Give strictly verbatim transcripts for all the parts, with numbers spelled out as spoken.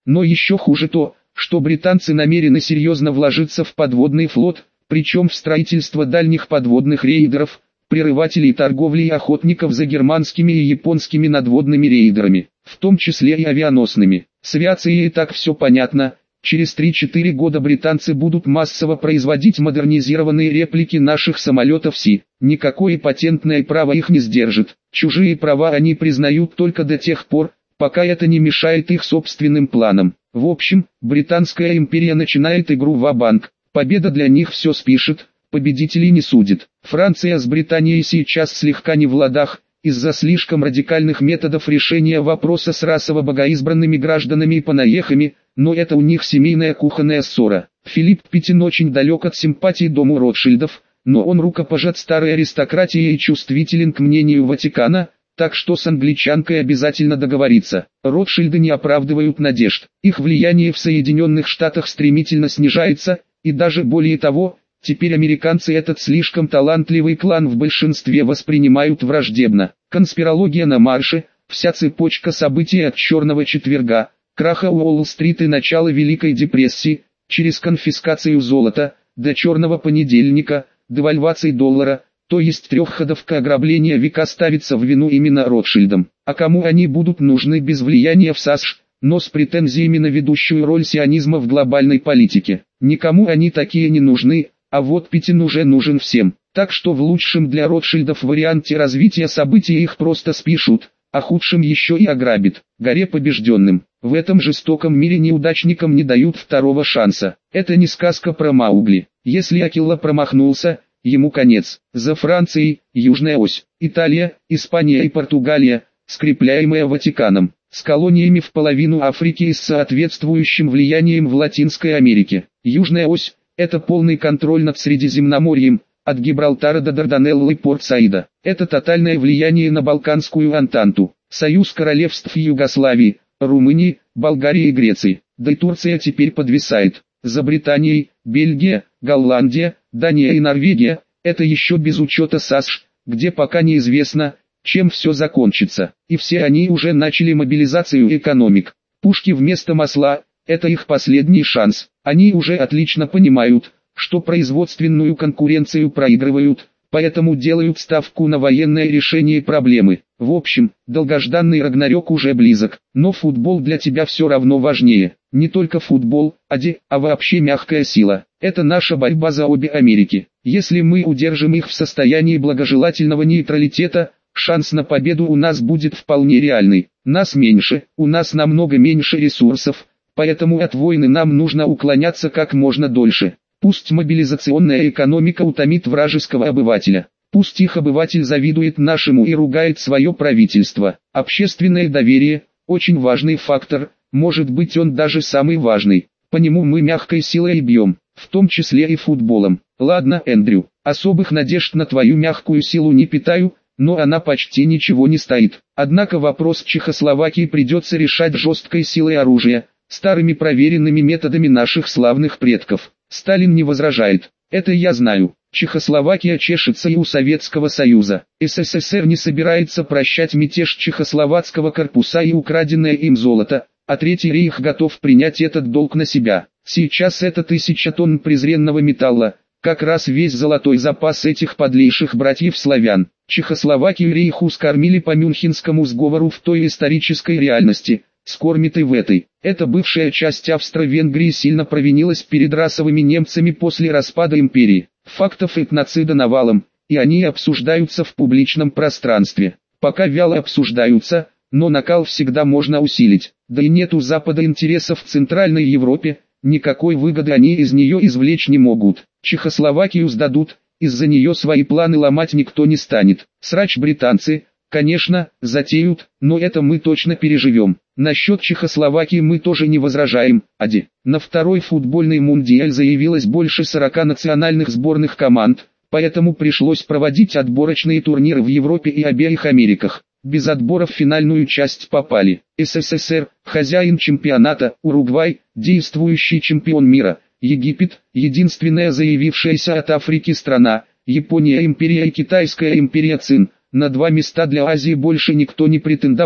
Но еще хуже то, что британцы намерены серьезно вложиться в подводный флот, причем в строительство дальних подводных рейдеров, прерывателей торговли и охотников за германскими и японскими надводными рейдерами, в том числе и авианосными. С авиацией и так все понятно. Через три-четыре года британцы будут массово производить модернизированные реплики наших самолетов Си. Никакое патентное право их не сдержит. Чужие права они признают только до тех пор, пока это не мешает их собственным планам. В общем, Британская империя начинает игру ва-банк. Победа для них все спишет, победителей не судит. Франция с Британией сейчас слегка не в ладах, из-за слишком радикальных методов решения вопроса с расово богоизбранными гражданами и понаехами, но это у них семейная кухонная ссора. Филипп Пятин очень далек от симпатий дому Ротшильдов, но он рукопожат старой аристократии и чувствителен к мнению Ватикана, так что с англичанкой обязательно договориться. Ротшильды не оправдывают надежд. Их влияние в Соединенных Штатах стремительно снижается, и даже более того, теперь американцы этот слишком талантливый клан в большинстве воспринимают враждебно. Конспирология на марше, вся цепочка событий от Черного четверга, краха Уолл-стрит и начала Великой депрессии, через конфискацию золота, до Черного понедельника, девальвации доллара, то есть трехходовка ограбления века ставится в вину именно Ротшильдам. А кому они будут нужны без влияния в САСШ, но с претензиями на ведущую роль сионизма в глобальной политике? Никому они такие не нужны, а вот Пятин уже нужен всем. Так что в лучшем для Ротшильдов варианте развития событий их просто спишут, а худшим еще и ограбит. Горе побежденным. В этом жестоком мире неудачникам не дают второго шанса. Это не сказка про Маугли. Если Акилла промахнулся, ему конец. За Францией, Южная ось, Италия, Испания и Португалия, скрепляемая Ватиканом, с колониями в половину Африки и с соответствующим влиянием в Латинской Америке. Южная ось – это полный контроль над Средиземноморьем, от Гибралтара до Дарданелл и Порт-Саида. Это тотальное влияние на Балканскую Антанту, союз королевств Югославии, Румынии, Болгарии и Греции. Да и Турция теперь подвисает. За Британией, Бельгия, Голландия, Дания и Норвегия, это еще без учета САСШ, где пока неизвестно, чем все закончится. И все они уже начали мобилизацию экономик. Пушки вместо масла – это их последний шанс. Они уже отлично понимают, что производственную конкуренцию проигрывают, поэтому делают ставку на военное решение проблемы. В общем, долгожданный Рагнарёк уже близок, но футбол для тебя все равно важнее. Не только футбол, ади, а вообще мягкая сила. Это наша борьба за обе Америки. Если мы удержим их в состоянии благожелательного нейтралитета, шанс на победу у нас будет вполне реальный. Нас меньше, у нас намного меньше ресурсов, поэтому от войны нам нужно уклоняться как можно дольше. Пусть мобилизационная экономика утомит вражеского обывателя. Пусть их обыватель завидует нашему и ругает свое правительство. Общественное доверие – очень важный фактор, может быть он даже самый важный. По нему мы мягкой силой и бьем, в том числе и футболом. Ладно, Эндрю, особых надежд на твою мягкую силу не питаю, но она почти ничего не стоит. Однако вопрос Чехословакии придется решать жесткой силой оружия, старыми проверенными методами наших славных предков. Сталин не возражает. Это я знаю. Чехословакия чешется и у Советского Союза. СССР не собирается прощать мятеж чехословацкого корпуса и украденное им золото, а Третий рейх готов принять этот долг на себя. Сейчас это тысяча тонн презренного металла, как раз весь золотой запас этих подлейших братьев-славян. Чехословакию рейху скормили по Мюнхенскому сговору в той исторической реальности, скормит и в этой. Эта бывшая часть Австро-Венгрии сильно провинилась перед расовыми немцами после распада империи. Фактов этноцида навалом, и они обсуждаются в публичном пространстве. Пока вяло обсуждаются, но накал всегда можно усилить. Да и нет у Запада интересов в Центральной Европе, никакой выгоды они из нее извлечь не могут. Чехословакию сдадут, из-за нее свои планы ломать никто не станет. Срач британцы, конечно, затеют, но это мы точно переживем. Насчет Чехословакии мы тоже не возражаем, ади. На второй футбольный мундиаль заявилось больше сорока национальных сборных команд, поэтому пришлось проводить отборочные турниры в Европе и обеих Америках. Без отбора в финальную часть попали СССР, хозяин чемпионата, Уругвай, действующий чемпион мира, Египет, единственная заявившаяся от Африки страна, Япония империя и Китайская империя Цин. На два места для Азии больше никто не претендовал.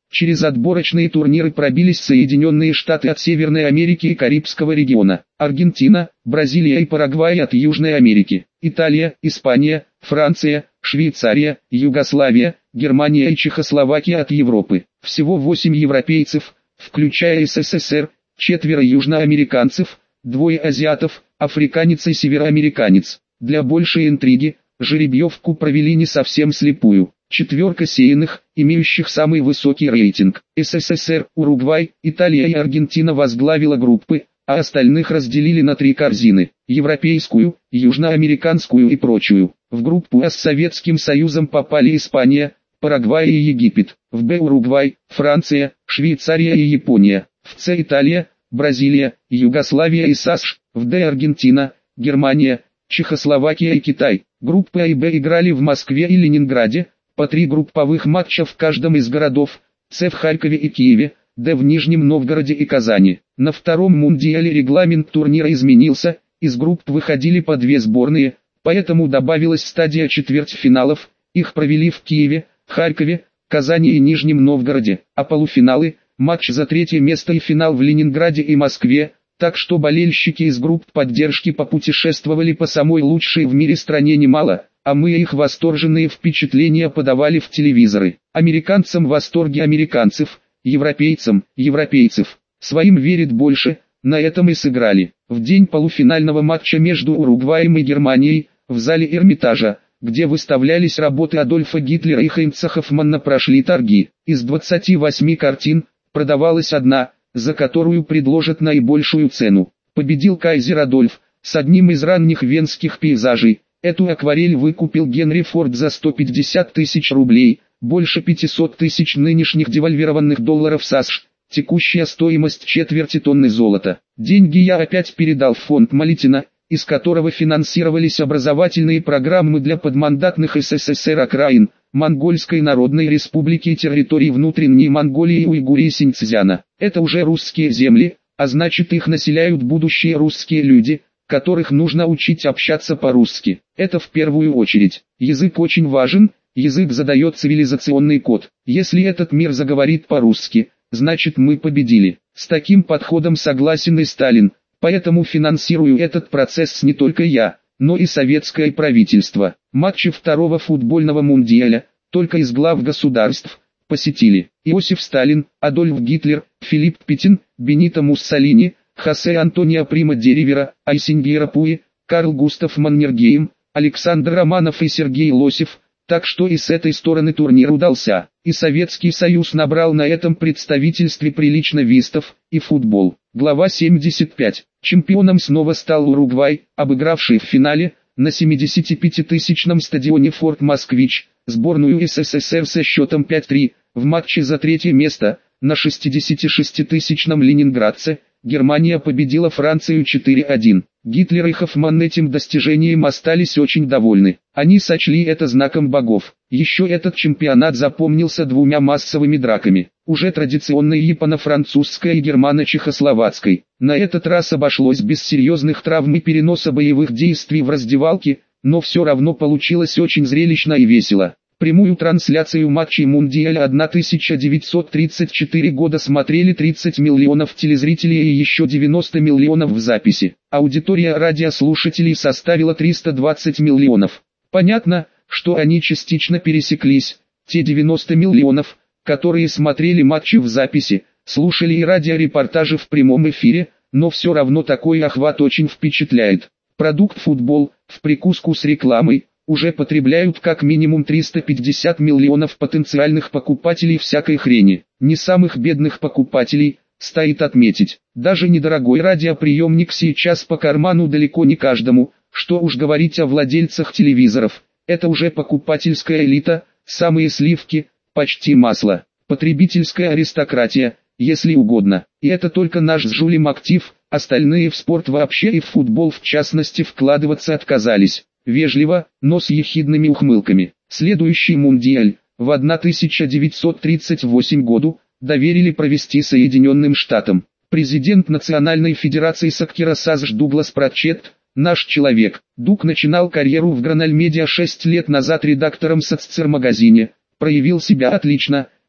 Через отборочные турниры пробились Соединенные Штаты от Северной Америки и Карибского региона, Аргентина, Бразилия и Парагвай от Южной Америки, Италия, Испания, Франция, Швейцария, Югославия, Германия и Чехословакия от Европы. Всего восемь европейцев, включая СССР, четверо южноамериканцев, двое азиатов, африканец и североамериканец. Для большей интриги, жеребьевку провели не совсем слепую. Четверка сеянных, имеющих самый высокий рейтинг. СССР, Уругвай, Италия и Аргентина возглавила группы, а остальных разделили на три корзины: европейскую, южноамериканскую и прочую. В группу А с Советским Союзом попали Испания, Парагвай и Египет. В Б Уругвай, Франция, Швейцария и Япония. В С Италия, Бразилия, Югославия и САСШ. В Д Аргентина, Германия, Чехословакия и Китай. Группы А и Б играли в Москве и Ленинграде, по три групповых матча в каждом из городов, С в Харькове и Киеве, Д в Нижнем Новгороде и Казани. На втором мундиале регламент турнира изменился, из групп выходили по две сборные, поэтому добавилась стадия четвертьфиналов, их провели в Киеве, Харькове, Казани и Нижнем Новгороде, а полуфиналы, матч за третье место и финал в Ленинграде и Москве, так что болельщики из групп поддержки попутешествовали по самой лучшей в мире стране немало, а мы их восторженные впечатления подавали в телевизоры. Американцам в восторге американцев, европейцам – европейцев. Своим верит больше, на этом и сыграли. В день полуфинального матча между Уругваем и Германией, в зале Эрмитажа, где выставлялись работы Адольфа Гитлера и Хайнца Хоффмана, прошли торги. Из двадцати восьми картин, продавалась одна, за которую предложат наибольшую цену. Победил Кайзер Адольф, с одним из ранних венских пейзажей. Эту акварель выкупил Генри Форд за сто пятьдесят тысяч рублей, больше пятисот тысяч нынешних девальвированных долларов САСШ, текущая стоимость четверти тонны золота. Деньги я опять передал в фонд Малитина, из которого финансировались образовательные программы для подмандатных СССР окраин, Монгольской Народной Республики и территорий внутренней Монголии, Уйгурии и Синьцзяна. Это уже русские земли, а значит их населяют будущие русские люди, которых нужно учить общаться по-русски. Это в первую очередь. Язык очень важен, язык задает цивилизационный код. Если этот мир заговорит по-русски, значит мы победили. С таким подходом согласен и Сталин, поэтому финансирую этот процесс не только я, но и советское правительство. Матчи второго футбольного мундиаля, только из глав государств, посетили Иосиф Сталин, Адольф Гитлер, Филипп Петин, Бенито Муссолини, Хосе Антонио Прима де Ривера, Айсингера Пуи, Карл Густав Маннергейм, Александр Романов и Сергей Лосев, так что и с этой стороны турнир удался. И Советский Союз набрал на этом представительстве прилично вистов, и футбол. Глава семьдесят пять. Чемпионом снова стал Уругвай, обыгравший в финале, на семидесятипятитысячном стадионе Форт Москвич, сборную СССР со счетом пять три, в матче за третье место, на шестидесятишеститысячном ленинградце, Германия победила Францию четыре один. Гитлер и Хоффман этим достижением остались очень довольны. Они сочли это знаком богов. Еще этот чемпионат запомнился двумя массовыми драками, уже традиционной японо-французской и германо-чехословацкой. На этот раз обошлось без серьезных травм и переноса боевых действий в раздевалке, но все равно получилось очень зрелищно и весело. Прямую трансляцию матчей Мундиаля тысяча девятьсот тридцать четвёртого года смотрели тридцать миллионов телезрителей и еще девяносто миллионов в записи. Аудитория радиослушателей составила триста двадцать миллионов. Понятно, что они частично пересеклись. Те девяносто миллионов, которые смотрели матчи в записи, слушали и радиорепортажи в прямом эфире, но все равно такой охват очень впечатляет. Продукт футбол, в прикуску с рекламой, уже потребляют как минимум триста пятьдесят миллионов потенциальных покупателей всякой хрени. Не самых бедных покупателей, стоит отметить. Даже недорогой радиоприемник сейчас по карману далеко не каждому, что уж говорить о владельцах телевизоров. Это уже покупательская элита, самые сливки, почти масло. Потребительская аристократия, если угодно. И это только наш с Жулем актив, остальные в спорт вообще и в футбол в частности вкладываться отказались. Вежливо, но с ехидными ухмылками. Следующий мундиаль, в тысяча девятьсот тридцать восьмом году, доверили провести Соединенным Штатам. Президент Национальной Федерации Соккера САСШ Дуглас Пратчетт, наш человек. Дуг начинал карьеру в Гранальмедиа шесть лет назад редактором соццер-магазине, проявил себя отлично,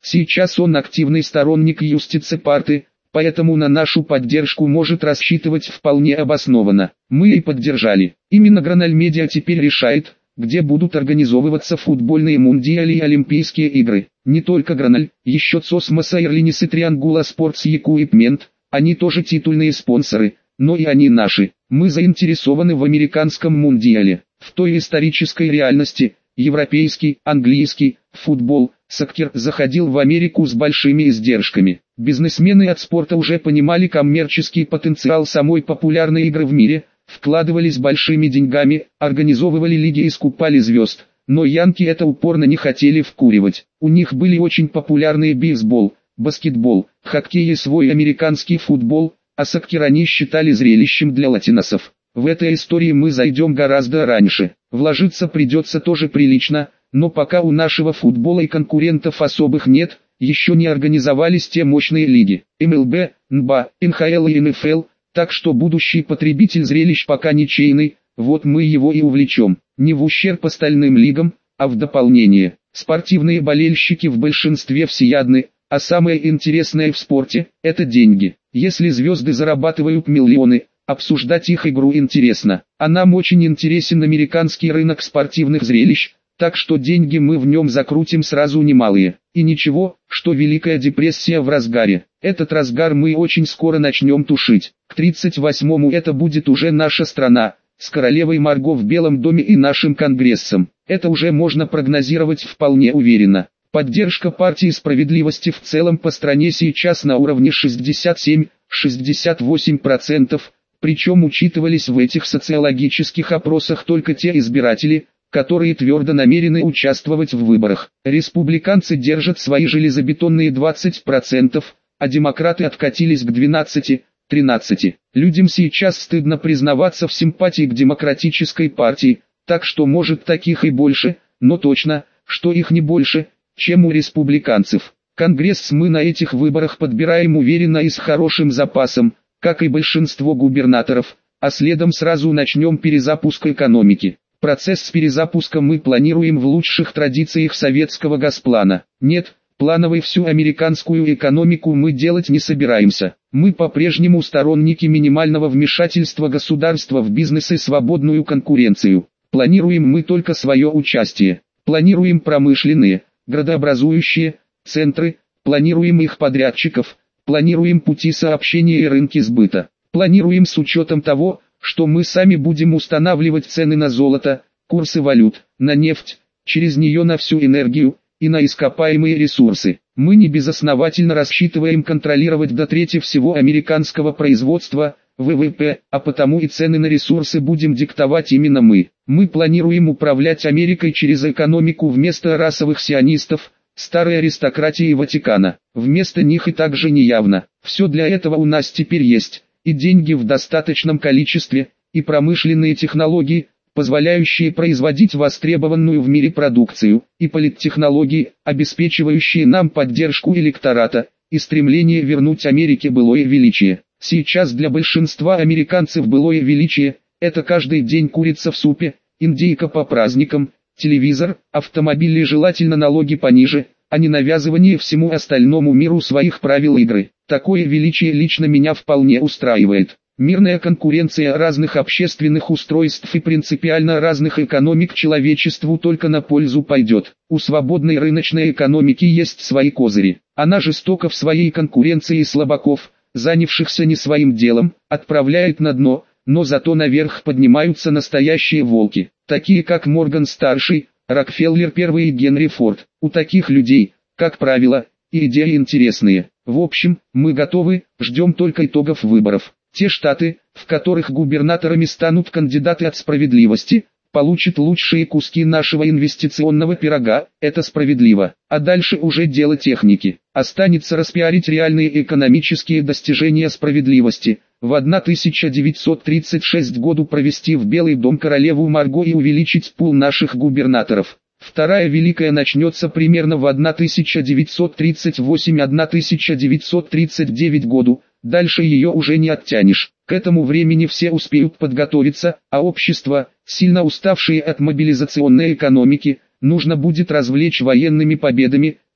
Сейчас он активный сторонник Юстице Парты, поэтому на нашу поддержку может рассчитывать вполне обоснованно. Мы и поддержали. Именно Граналь Медиа теперь решает, где будут организовываться футбольные мундиали и Олимпийские игры. Не только Граналь, еще Цосмос Airlines и Triangula Sports Equipment, они тоже титульные спонсоры, но и они наши. Мы заинтересованы в американском мундиале, в той исторической реальности. Европейский, английский, футбол, соккер заходил в Америку с большими издержками. Бизнесмены от спорта уже понимали коммерческий потенциал самой популярной игры в мире, вкладывались большими деньгами, организовывали лиги и скупали звезд. Но янки это упорно не хотели вкуривать. У них были очень популярные бейсбол, баскетбол, хоккей и свой американский футбол, а соккер они считали зрелищем для латиносов. В этой истории мы зайдем гораздо раньше. Вложиться придется тоже прилично, но пока у нашего футбола и конкурентов особых нет, еще не организовались те мощные лиги. эм эл бэ, эн бэ а, эн ха эл и эн эф эл, так что будущий потребитель зрелищ пока ничейный, вот мы его и увлечем. Не в ущерб остальным лигам, а в дополнение. Спортивные болельщики в большинстве всеядны, а самое интересное в спорте – это деньги. Если звезды зарабатывают миллионы, обсуждать их игру интересно, а нам очень интересен американский рынок спортивных зрелищ, так что деньги мы в нем закрутим сразу немалые. И ничего, что Великая депрессия в разгаре. Этот разгар мы очень скоро начнем тушить. К тридцать восьмому это будет уже наша страна, с королевой Марго в Белом доме и нашим Конгрессом. Это уже можно прогнозировать вполне уверенно. Поддержка партии справедливости в целом по стране сейчас на уровне шестьдесят семь — шестьдесят восемь процентов. Причем учитывались в этих социологических опросах только те избиратели, которые твердо намерены участвовать в выборах. Республиканцы держат свои железобетонные двадцать процентов, а демократы откатились к двенадцати — тринадцати. Людям сейчас стыдно признаваться в симпатии к демократической партии, так что может таких и больше, но точно, что их не больше, чем у республиканцев. Конгресс мы на этих выборах подбираем уверенно и с хорошим запасом, как и большинство губернаторов, а следом сразу начнем перезапуск экономики. Процесс с перезапуском мы планируем в лучших традициях советского госплана. Нет, плановой всю американскую экономику мы делать не собираемся. Мы по-прежнему сторонники минимального вмешательства государства в бизнес и свободную конкуренцию. Планируем мы только свое участие. Планируем промышленные, градообразующие центры, планируем их подрядчиков, планируем пути сообщения и рынки сбыта. Планируем с учетом того, что мы сами будем устанавливать цены на золото, курсы валют, на нефть, через нее на всю энергию и на ископаемые ресурсы. Мы не безосновательно рассчитываем контролировать до трети всего американского производства, вэ вэ пэ, а потому и цены на ресурсы будем диктовать именно мы. Мы планируем управлять Америкой через экономику вместо расовых сионистов, старой аристократии Ватикана. Вместо них и также неявно. Все для этого у нас теперь есть. И деньги в достаточном количестве, и промышленные технологии, позволяющие производить востребованную в мире продукцию, и политтехнологии, обеспечивающие нам поддержку электората, и стремление вернуть Америке былое величие. Сейчас для большинства американцев былое величие – это каждый день курица в супе, индейка по праздникам, телевизор, автомобили, желательно налоги пониже, а не навязывание всему остальному миру своих правил игры. Такое величие лично меня вполне устраивает. Мирная конкуренция разных общественных устройств и принципиально разных экономик человечеству только на пользу пойдет. У свободной рыночной экономики есть свои козыри. Она жестоко в своей конкуренции слабаков, занявшихся не своим делом, отправляет на дно, но зато наверх поднимаются настоящие волки, такие как Морган-старший, Рокфеллер первый и Генри Форд. У таких людей, как правило, и идеи интересные. В общем, мы готовы, ждем только итогов выборов. Те штаты, в которых губернаторами станут кандидаты от справедливости, получат лучшие куски нашего инвестиционного пирога, это справедливо. А дальше уже дело техники. Останется распиарить реальные экономические достижения справедливости. В тысяча девятьсот тридцать шестом году провести в Белый дом королеву Марго и увеличить пул наших губернаторов. Вторая Великая начнется примерно в тысяча девятьсот тридцать восьмом — тысяча девятьсот тридцать девятом году, дальше ее уже не оттянешь. К этому времени все успеют подготовиться, а общество, сильно уставшее от мобилизационной экономики, нужно будет развлечь военными победами,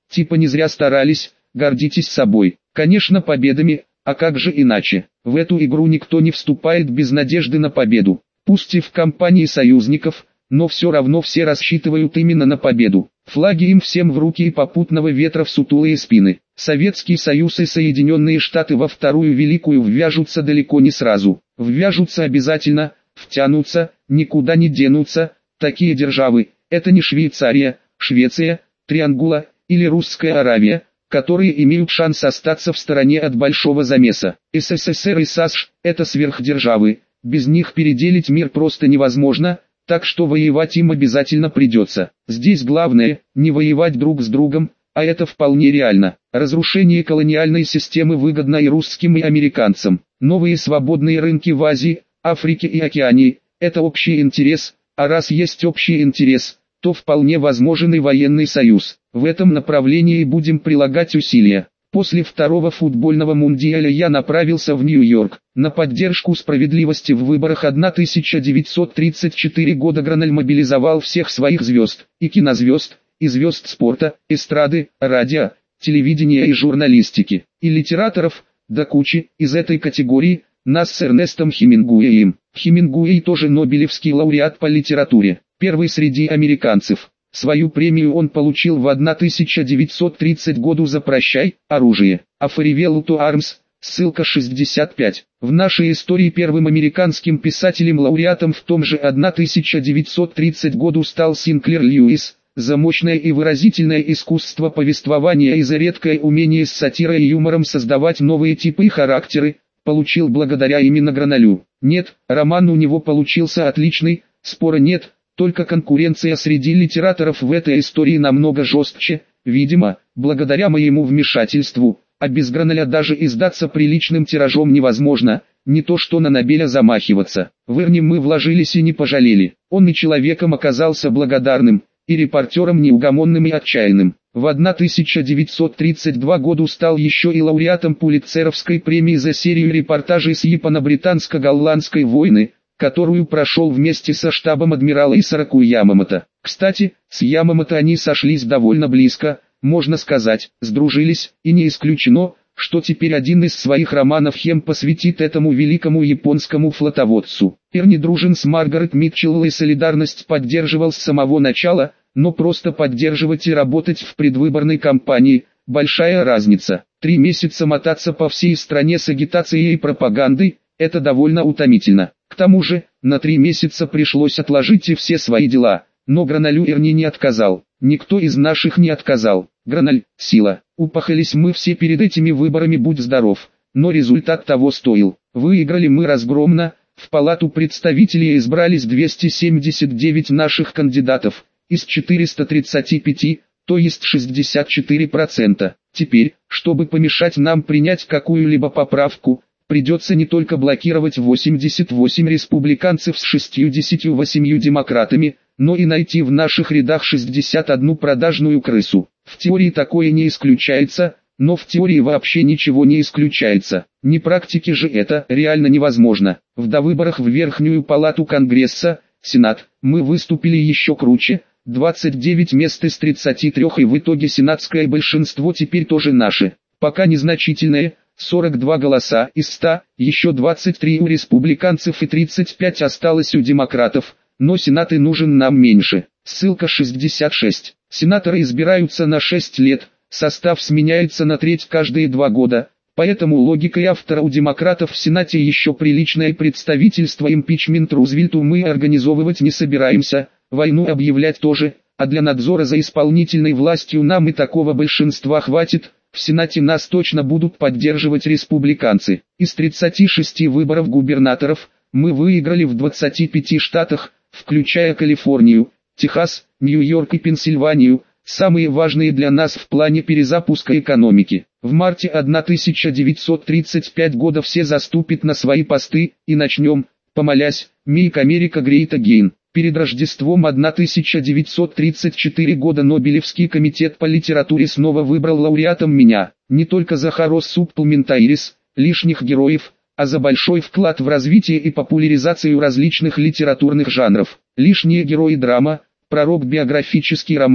типа не зря старались, гордитесь собой. Конечно, победами, а как же иначе? В эту игру никто не вступает без надежды на победу. Пусть и в компании союзников, но все равно все рассчитывают именно на победу. Флаги им всем в руки и попутного ветра в сутулые спины. Советский Союз и Соединенные Штаты во Вторую Великую ввяжутся далеко не сразу. Ввяжутся обязательно, втянутся, никуда не денутся. Такие державы – это не Швейцария, Швеция, Триангула или Русская Аравия, которые имеют шанс остаться в стороне от большого замеса. СССР и САСШ – это сверхдержавы, без них переделить мир просто невозможно, так что воевать им обязательно придется. Здесь главное – не воевать друг с другом, а это вполне реально. Разрушение колониальной системы выгодно и русским, и американцам. Новые свободные рынки в Азии, Африке и Океании – это общий интерес, а раз есть общий интерес, то вполне возможен и военный союз. В этом направлении будем прилагать усилия. После второго футбольного мундиаля я направился в Нью-Йорк. На поддержку справедливости в выборах тысяча девятьсот тридцать четвёртого года Граналь мобилизовал всех своих звезд, и кинозвезд, и звезд спорта, эстрады, радио, телевидения и журналистики, и литераторов, до кучи, из этой категории, нас с Эрнестом Хемингуэем. Хемингуэй тоже нобелевский лауреат по литературе, первый среди американцев. Свою премию он получил в тысяча девятьсот тридцатом году за «Прощай, оружие», а Farewell to Arms, ссылка шестьдесят пять. В нашей истории первым американским писателем-лауреатом в том же тысяча девятьсот тридцатом году стал Синклер Льюис, за мощное и выразительное искусство повествования и за редкое умение с сатирой и юмором создавать новые типы и характеры, получил благодаря именно Граналю. Нет, роман у него получился отличный, спора нет. Только конкуренция среди литераторов в этой истории намного жестче, видимо, благодаря моему вмешательству, а без Граналя даже издаться приличным тиражом невозможно, не то что на Нобеля замахиваться. В Эрни мы вложились и не пожалели, он и человеком оказался благодарным, и репортером неугомонным и отчаянным. В тысяча девятьсот тридцать втором году стал еще и лауреатом Пулитцеровской премии за серию репортажей с Японо-британско-голландской войны, которую прошел вместе со штабом адмирала Исараку Ямамото. Кстати, с Ямамото они сошлись довольно близко, можно сказать, сдружились, и не исключено, что теперь один из своих романов Хем посвятит этому великому японскому флотоводцу. Эрни дружен с Маргарет Митчелл и солидарность поддерживал с самого начала, но просто поддерживать и работать в предвыборной кампании – большая разница. Три месяца мотаться по всей стране с агитацией и пропагандой – это довольно утомительно. К тому же, на три месяца пришлось отложить и все свои дела, но Граналю Эрни не отказал, никто из наших не отказал. Граналь – сила. Упахались мы все перед этими выборами, будь здоров, но результат того стоил. Выиграли мы разгромно, в Палату представителей избрались двести семьдесят девять наших кандидатов, из четырёхсот тридцати пяти, то есть шестьдесят четыре процента. Теперь, чтобы помешать нам принять какую-либо поправку, придется не только блокировать восемьдесят восемь республиканцев с шестьюдесятью восемью демократами, но и найти в наших рядах шестьдесят одну продажную крысу. В теории такое не исключается, но в теории вообще ничего не исключается. Не практике же это реально невозможно. В довыборах в Верхнюю Палату Конгресса, Сенат, мы выступили еще круче, двадцать девять мест из тридцати трёх, и в итоге сенатское большинство теперь тоже наше. Пока незначительное, сорок два голоса из ста, еще двадцать три у республиканцев и тридцать пять осталось у демократов, но Сенат и нужен нам меньше. Ссылка шестьдесят шесть. Сенаторы избираются на шесть лет, состав сменяется на треть каждые два года, поэтому логикой автора у демократов в Сенате еще приличное представительство. Импичмент Рузвельту мы организовывать не собираемся, войну объявлять тоже, а для надзора за исполнительной властью нам и такого большинства хватит. В Сенате нас точно будут поддерживать республиканцы. Из тридцати шести выборов губернаторов, мы выиграли в двадцати пяти штатах, включая Калифорнию, Техас, Нью-Йорк и Пенсильванию, самые важные для нас в плане перезапуска экономики. В марте тысяча девятьсот тридцать пятого года все заступят на свои посты, и начнем, помолясь, «Make America Great Again». Перед Рождеством тысяча девятьсот тридцать четвёртого года Нобелевский комитет по литературе снова выбрал лауреатом меня, не только за «Хорос Супплментайрис», лишних героев, а за большой вклад в развитие и популяризацию различных литературных жанров. Лишние герои драма, пророк биографический роман,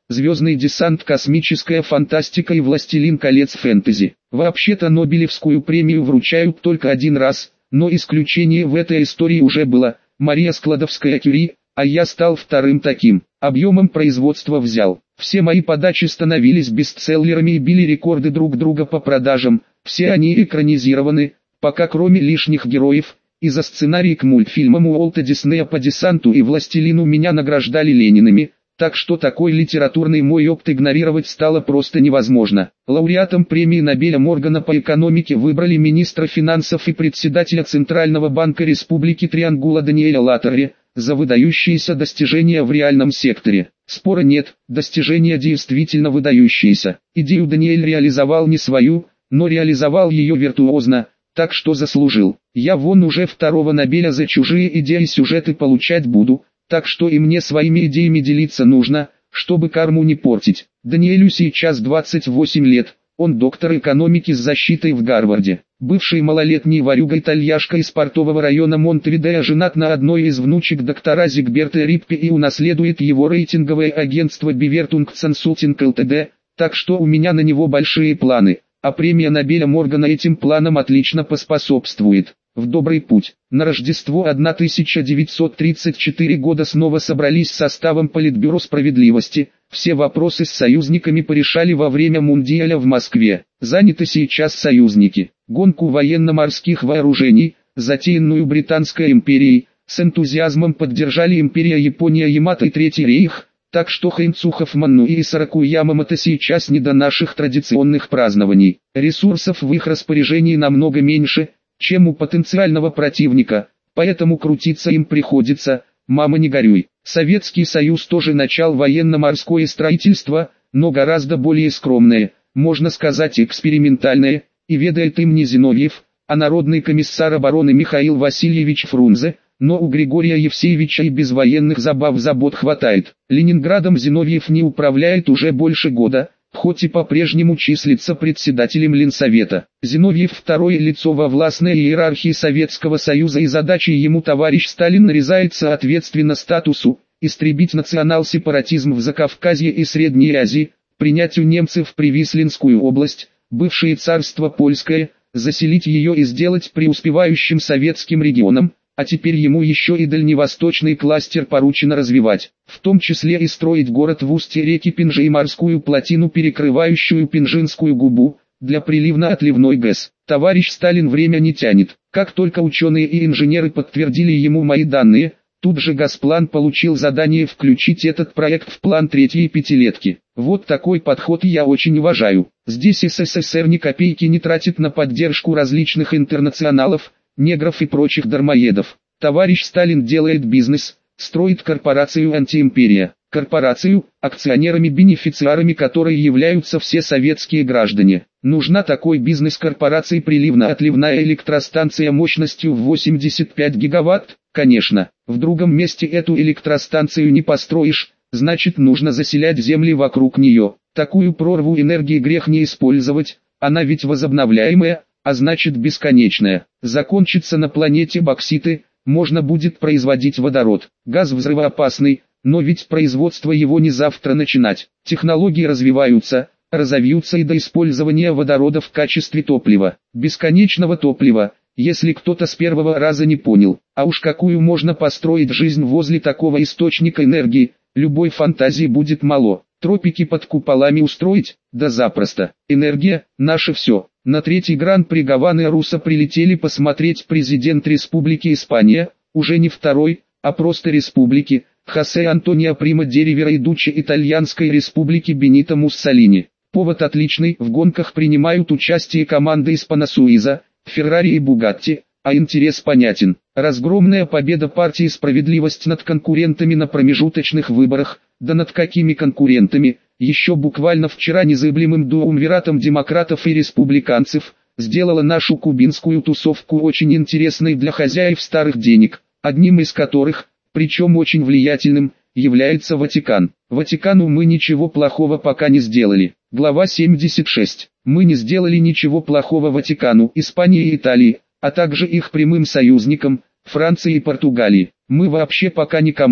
звездный десант, космическая фантастика и властелин колец фэнтези. Вообще-то Нобелевскую премию вручают только один раз, но исключение в этой истории уже было. Мария Складовская-Кюри, а я стал вторым таким. Объемом производства взял. Все мои подачи становились бестселлерами и били рекорды друг друга по продажам. Все они экранизированы, пока кроме лишних героев. И за сценарий к мультфильмам Уолта Диснея по десанту и властелину меня награждали Ленинами. Так что такой литературный мой опыт игнорировать стало просто невозможно. Лауреатом премии Нобеля Моргана по экономике выбрали министра финансов и председателя Центрального банка Республики Триангула Даниэля Латтери за выдающиеся достижения в реальном секторе. Спора нет, достижения действительно выдающиеся. Идею Даниэль реализовал не свою, но реализовал ее виртуозно, так что заслужил. Я вон уже второго Нобеля за чужие идеи и сюжеты получать буду. Так что и мне своими идеями делиться нужно, чтобы карму не портить. Даниэлю сейчас двадцать восемь лет, он доктор экономики с защитой в Гарварде. Бывший малолетний ворюга-итальяшка из портового района Монтевидео женат на одной из внучек доктора Зигберта Риппе и унаследует его рейтинговое агентство Bevertung Consulting Ltd, так что у меня на него большие планы, а премия Нобеля Моргана этим планам отлично поспособствует. В добрый путь. На Рождество тысяча девятьсот тридцать четвёртого года снова собрались составом Политбюро справедливости, все вопросы с союзниками порешали во время Мундиаля в Москве. Заняты сейчас союзники. Гонку военно-морских вооружений, затеянную Британской империей, с энтузиазмом поддержали империя Япония, Ямато и Третий рейх, так что Хайнцухов, Манну и Исараку Ямамото сейчас не до наших традиционных празднований. Ресурсов в их распоряжении намного меньше, чем у потенциального противника, поэтому крутиться им приходится. Мама, не горюй. Советский Союз тоже начал военно-морское строительство, но гораздо более скромное, можно сказать экспериментальное, и ведает им не Зиновьев, а народный комиссар обороны Михаил Васильевич Фрунзе, но у Григория Евсеевича и без военных забав забот хватает. Ленинградом Зиновьев не управляет уже больше года, хоть и по-прежнему числится председателем Ленсовета. Зиновьев второе лицо во властной иерархии Советского Союза, и задачей ему товарищ Сталин нарезает соответственно статусу: истребить национал-сепаратизм в Закавказье и Средней Азии, принять у немцев Привислинскую область, бывшее царство польское, заселить ее и сделать преуспевающим советским регионом, а теперь ему еще и дальневосточный кластер поручено развивать, в том числе и строить город в устье реки Пинжи и морскую плотину, перекрывающую Пинжинскую губу, для приливно-отливной ГЭС. Товарищ Сталин время не тянет. Как только ученые и инженеры подтвердили ему мои данные, тут же Госплан получил задание включить этот проект в план третьей пятилетки. Вот такой подход я очень уважаю. Здесь СССР ни копейки не тратит на поддержку различных интернационалов, негров и прочих дармоедов. Товарищ Сталин делает бизнес, строит корпорацию «Антиимперия». Корпорацию, акционерами-бенефициарами которой являются все советские граждане. Нужна такой бизнес-корпорации приливно-отливная электростанция мощностью в восемьдесят пять гигаватт? Конечно. В другом месте эту электростанцию не построишь, значит нужно заселять земли вокруг нее. Такую прорву энергии грех не использовать, она ведь возобновляемая, а значит бесконечная. Закончится на планете бокситы, можно будет производить водород. Газ взрывоопасный, но ведь производство его не завтра начинать. Технологии развиваются, разовьются и до использования водорода в качестве топлива. Бесконечного топлива, если кто-то с первого раза не понял. А уж какую можно построить жизнь возле такого источника энергии, любой фантазии будет мало. Тропики под куполами устроить? Да запросто. Энергия – наше все. На третий гран-при Гаваны Руса прилетели посмотреть президент Республики Испания, уже не второй, а просто республики, Хосе Антонио Прима де Ривера и Дуччи Итальянской Республики Бенито Муссолини. Повод отличный, в гонках принимают участие команды из Панасуиза, Феррари и Бугатти, а интерес понятен. Разгромная победа партии «Справедливость» над конкурентами на промежуточных выборах, да над какими конкурентами, еще буквально вчера незыблемым дуумвиратом демократов и республиканцев, сделала нашу кубинскую тусовку очень интересной для хозяев старых денег, одним из которых, причем очень влиятельным, является Ватикан. Ватикану мы ничего плохого пока не сделали. Глава семьдесят шесть. Мы не сделали ничего плохого Ватикану, Испании и Италии, а также их прямым союзникам, Франции и Португалии. Мы вообще пока никому,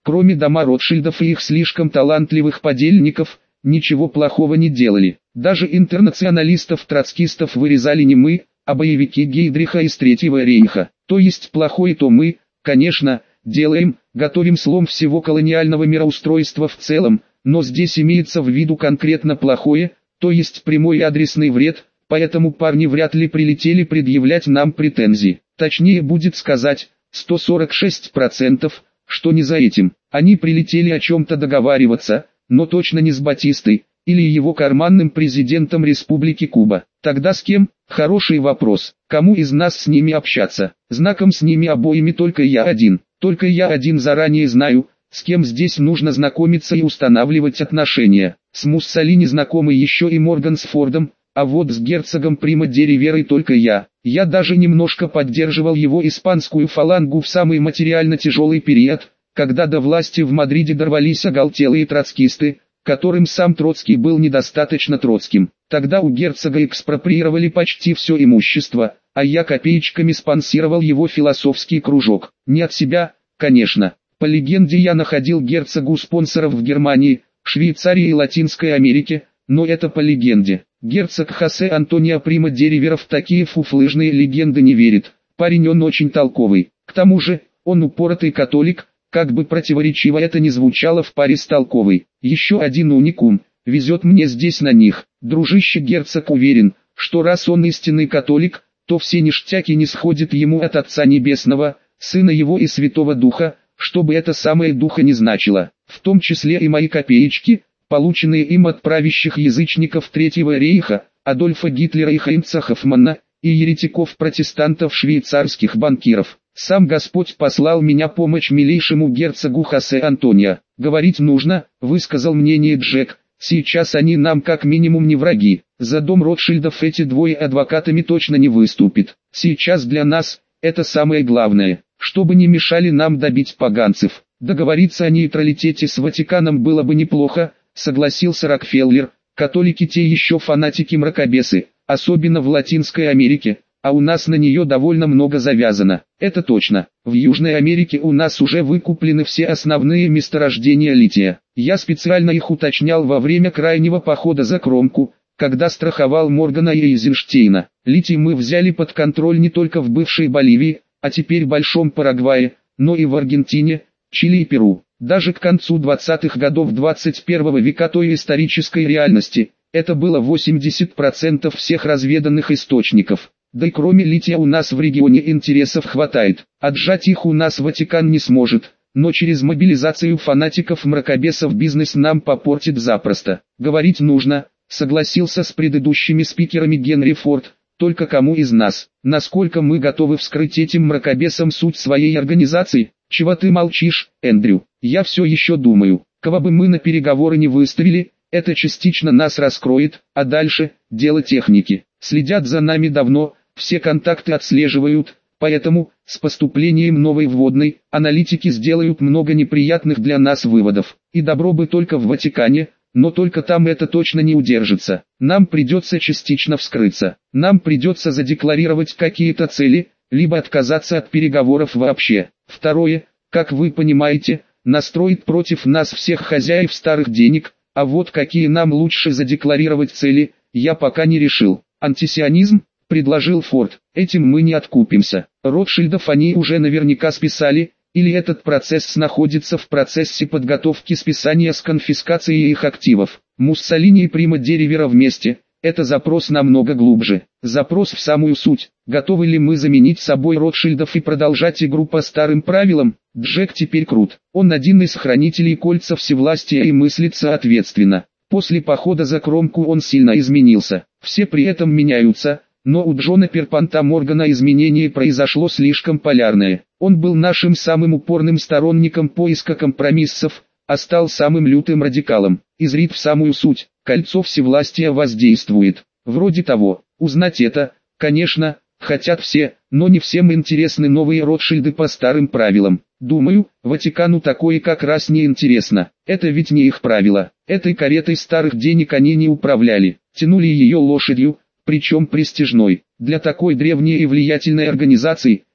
кроме дома Ротшильдов и их слишком талантливых подельников, ничего плохого не делали. Даже интернационалистов-троцкистов вырезали не мы, а боевики Гейдриха из Третьего рейха. То есть плохое то мы, конечно, делаем, готовим слом всего колониального мироустройства в целом, но здесь имеется в виду конкретно плохое, то есть прямой и адресный вред, поэтому парни вряд ли прилетели предъявлять нам претензии. Точнее будет сказать, сто сорок шесть процентов, что не за этим. Они прилетели о чем-то договариваться, но точно не с Батистой, или его карманным президентом Республики Куба. Тогда с кем? Хороший вопрос. Кому из нас с ними общаться? Знаком с ними обоими только я один. Только я один заранее знаю, с кем здесь нужно знакомиться и устанавливать отношения. С Муссолини знакомы еще и Морган с Фордом, а вот с герцогом Прима де Риверой только я. Я даже немножко поддерживал его испанскую фалангу в самый материально тяжелый период, когда до власти в Мадриде дорвались оголтелые троцкисты, которым сам Троцкий был недостаточно троцким. Тогда у герцога экспроприировали почти все имущество, а я копеечками спонсировал его философский кружок. Не от себя, конечно. По легенде я находил герцогу спонсоров в Германии, Швейцарии и Латинской Америке, но это по легенде. Герцог Хосе Антонио Прима де Ривера в такие фуфлыжные легенды не верит. Парень он очень толковый. К тому же, он упоротый католик, как бы противоречиво это ни звучало в паре с толковой. Еще один уникум, везет мне здесь на них. Дружище герцог уверен, что раз он истинный католик, то все ништяки не сходят ему от Отца Небесного, Сына Его и Святого Духа, что бы это самое Духа не значило. В том числе и мои копеечки, полученные им от правящих язычников Третьего рейха, Адольфа Гитлера и Хайнца Хоффмана, и еретиков-протестантов швейцарских банкиров. Сам Господь послал меня помочь милейшему герцогу Хосе Антонио. Говорить нужно, высказал мнение Джек, сейчас они нам как минимум не враги. За дом Ротшильдов эти двое адвокатами точно не выступят. Сейчас для нас, это самое главное, чтобы не мешали нам добить поганцев. Договориться о нейтралитете с Ватиканом было бы неплохо, согласился Рокфеллер. Католики те еще фанатики-мракобесы, особенно в Латинской Америке. А у нас на нее довольно много завязано. Это точно. В Южной Америке у нас уже выкуплены все основные месторождения лития. Я специально их уточнял во время крайнего похода за кромку, когда страховал Моргана и Эйзенштейна. Литий мы взяли под контроль не только в бывшей Боливии, а теперь Большом Парагвае, но и в Аргентине, Чили и Перу. Даже к концу двадцатых годов двадцать первого века той исторической реальности, это было восемьдесят процентов всех разведанных источников. Да и кроме лития у нас в регионе интересов хватает. Отжать их у нас Ватикан не сможет, но через мобилизацию фанатиков-мракобесов бизнес нам попортит запросто. Говорить нужно, согласился с предыдущими спикерами Генри Форд, только кому из нас, насколько мы готовы вскрыть этим мракобесам суть своей организации. Чего ты молчишь, Эндрю? Я все еще думаю, кого бы мы на переговоры не выставили, это частично нас раскроет, а дальше – дело техники. Следят за нами давно, все контакты отслеживают, поэтому, с поступлением новой вводной, аналитики сделают много неприятных для нас выводов. И добро бы только в Ватикане, но только там это точно не удержится. Нам придется частично вскрыться. Нам придется задекларировать какие-то цели, либо отказаться от переговоров вообще. Второе, как вы понимаете, настроит против нас всех хозяев старых денег, а вот какие нам лучше задекларировать цели, я пока не решил. Антисионизм, предложил Форд, этим мы не откупимся. Ротшильдов они уже наверняка списали, или этот процесс находится в процессе подготовки списания с конфискацией их активов. Муссолини и Прима де Ривера вместе, это запрос намного глубже. Запрос в самую суть, готовы ли мы заменить собой Ротшильдов и продолжать игру по старым правилам. Джек теперь крут, он один из хранителей кольца всевластия и мыслит соответственно. После похода за кромку он сильно изменился. Все при этом меняются, но у Джона Перпанта Моргана изменение произошло слишком полярное. Он был нашим самым упорным сторонником поиска компромиссов, а стал самым лютым радикалом. Изрит в самую суть, кольцо всевластия воздействует. Вроде того, узнать это, конечно, хотят все, но не всем интересны новые Ротшильды по старым правилам. Думаю, Ватикану такое как раз не интересно. Это ведь не их правило. Этой каретой старых денег они не управляли, тянули ее лошадью, причем престижной. Для такой древней и влиятельной организации,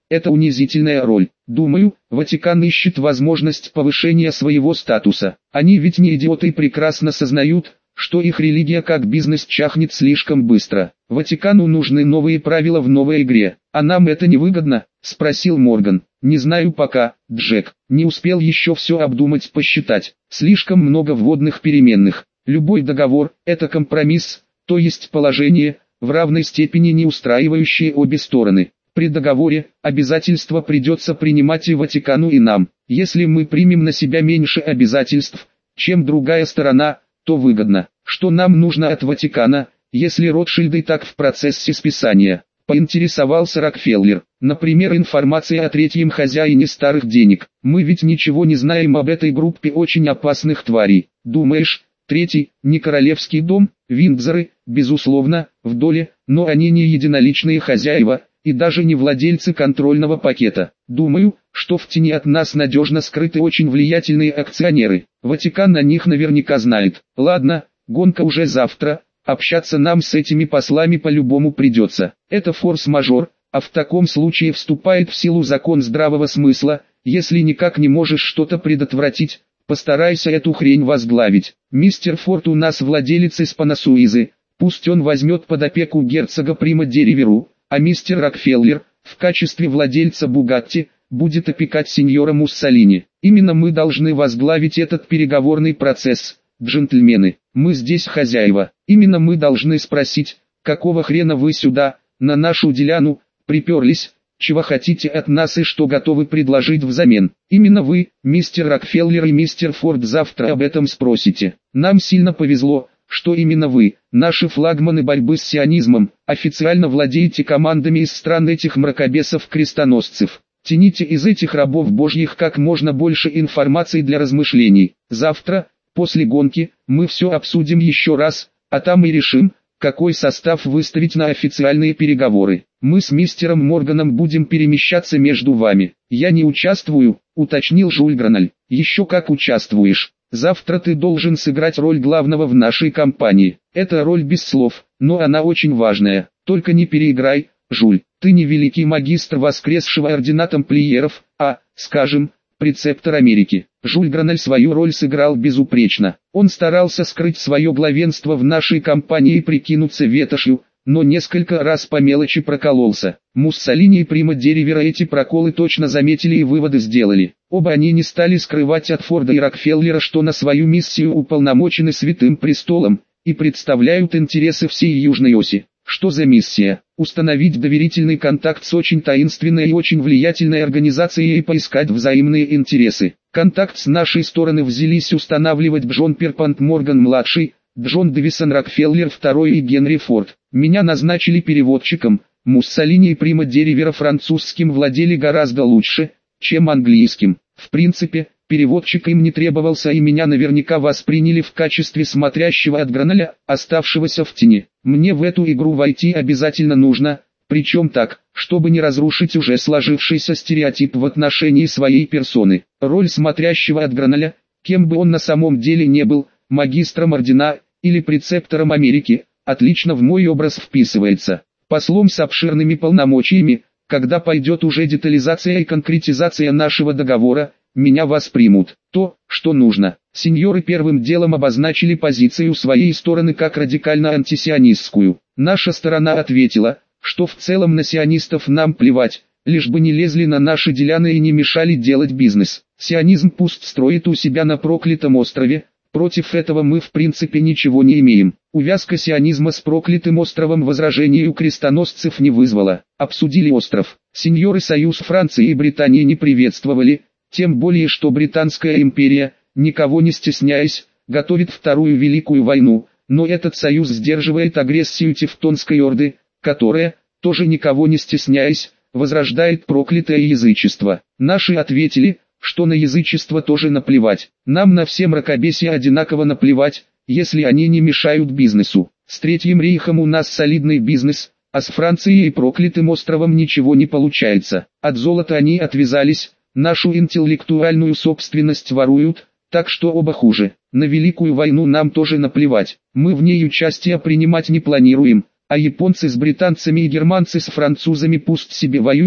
это унизительная роль. Думаю, Ватикан ищет возможность повышения своего статуса. Они ведь не идиоты и прекрасно сознают, что их религия как бизнес чахнет слишком быстро. Ватикану нужны новые правила в новой игре. А нам это не выгодно? Спросил Морган. Не знаю пока, Джек. Не успел еще все обдумать, посчитать. Слишком много вводных переменных. Любой договор – это компромисс, то есть положение, в равной степени не устраивающее обе стороны. При договоре, обязательства придется принимать и Ватикану, и нам. Если мы примем на себя меньше обязательств, чем другая сторона, то выгодно. Что нам нужно от Ватикана, если Ротшильды так в процессе списания? Поинтересовался Рокфеллер. Например, информация о третьем хозяине старых денег. Мы ведь ничего не знаем об этой группе очень опасных тварей. Думаешь, третий, не королевский дом? Виндзоры, безусловно, в доле, но они не единоличные хозяева, и даже не владельцы контрольного пакета. Думаю, что в тени от нас надежно скрыты очень влиятельные акционеры. Ватикан о них наверняка знает. Ладно, гонка уже завтра, общаться нам с этими послами по-любому придется. Это форс-мажор, а в таком случае вступает в силу закон здравого смысла. Если никак не можешь что-то предотвратить, постарайся эту хрень возглавить. Мистер Форд у нас владелец из Панасуизы, пусть он возьмет под опеку герцога Прима де Риверу, а мистер Рокфеллер, в качестве владельца Бугатти, будет опекать сеньора Муссолини. Именно мы должны возглавить этот переговорный процесс, джентльмены. Мы здесь хозяева. Именно мы должны спросить, какого хрена вы сюда, на нашу деляну, приперлись, чего хотите от нас и что готовы предложить взамен. Именно вы, мистер Рокфеллер и мистер Форд, завтра об этом спросите. Нам сильно повезло, что именно вы, наши флагманы борьбы с сионизмом, официально владеете командами из стран этих мракобесов-крестоносцев. Тяните из этих рабов божьих как можно больше информации для размышлений. Завтра, после гонки, мы все обсудим еще раз, а там и решим, какой состав выставить на официальные переговоры. Мы с мистером Морганом будем перемещаться между вами. Я не участвую, уточнил Жюль Граналь. Еще как участвуешь. Завтра ты должен сыграть роль главного в нашей компании. Это роль без слов, но она очень важная. Только не переиграй, Жюль. Ты не великий магистр воскресшего ордена тамплиеров, а, скажем, прецептор Америки. Жюль Граналь свою роль сыграл безупречно. Он старался скрыть свое главенство в нашей компании и прикинуться ветошью, но несколько раз по мелочи прокололся. Муссолини и Прима де Ривера эти проколы точно заметили и выводы сделали. Оба они не стали скрывать от Форда и Рокфеллера, что на свою миссию уполномочены Святым Престолом, и представляют интересы всей Южной Оси. Что за миссия? Установить доверительный контакт с очень таинственной и очень влиятельной организацией и поискать взаимные интересы. Контакт с нашей стороны взялись устанавливать Джон Перпант Морган-младший, Джон Дэвисон Рокфеллер второй и Генри Форд. Меня назначили переводчиком. Муссолини и Прима де Ривера французским владели гораздо лучше, чем английским. В принципе, переводчик им не требовался, и меня наверняка восприняли в качестве смотрящего от Граналя, оставшегося в тени. Мне в эту игру войти обязательно нужно, причем так, чтобы не разрушить уже сложившийся стереотип в отношении своей персоны. Роль смотрящего от Граналя, кем бы он на самом деле не был, магистром ордена или прецептором Америки, отлично в мой образ вписывается. Послом с обширными полномочиями, когда пойдет уже детализация и конкретизация нашего договора, меня воспримут. То, что нужно. Сеньоры первым делом обозначили позицию своей стороны как радикально антисионистскую. Наша сторона ответила, что в целом на сионистов нам плевать, лишь бы не лезли на наши деляны и не мешали делать бизнес. Сионизм пусть строит у себя на проклятом острове, против этого мы в принципе ничего не имеем. Увязка сионизма с проклятым островом возражений у крестоносцев не вызвала. Обсудили остров. Сеньоры союз Франции и Британии не приветствовали, тем более что Британская империя, никого не стесняясь, готовит вторую Великую войну, но этот союз сдерживает агрессию Тевтонской орды, которая, тоже никого не стесняясь, возрождает проклятое язычество. Наши ответили, что на язычество тоже наплевать. Нам на все мракобесие одинаково наплевать, если они не мешают бизнесу. С Третьим рейхом у нас солидный бизнес, а с Францией и проклятым островом ничего не получается. От золота они отвязались, нашу интеллектуальную собственность воруют, так что оба хуже. На Великую войну нам тоже наплевать. Мы в ней участия принимать не планируем, а японцы с британцами и германцы с французами пусть себе воюют,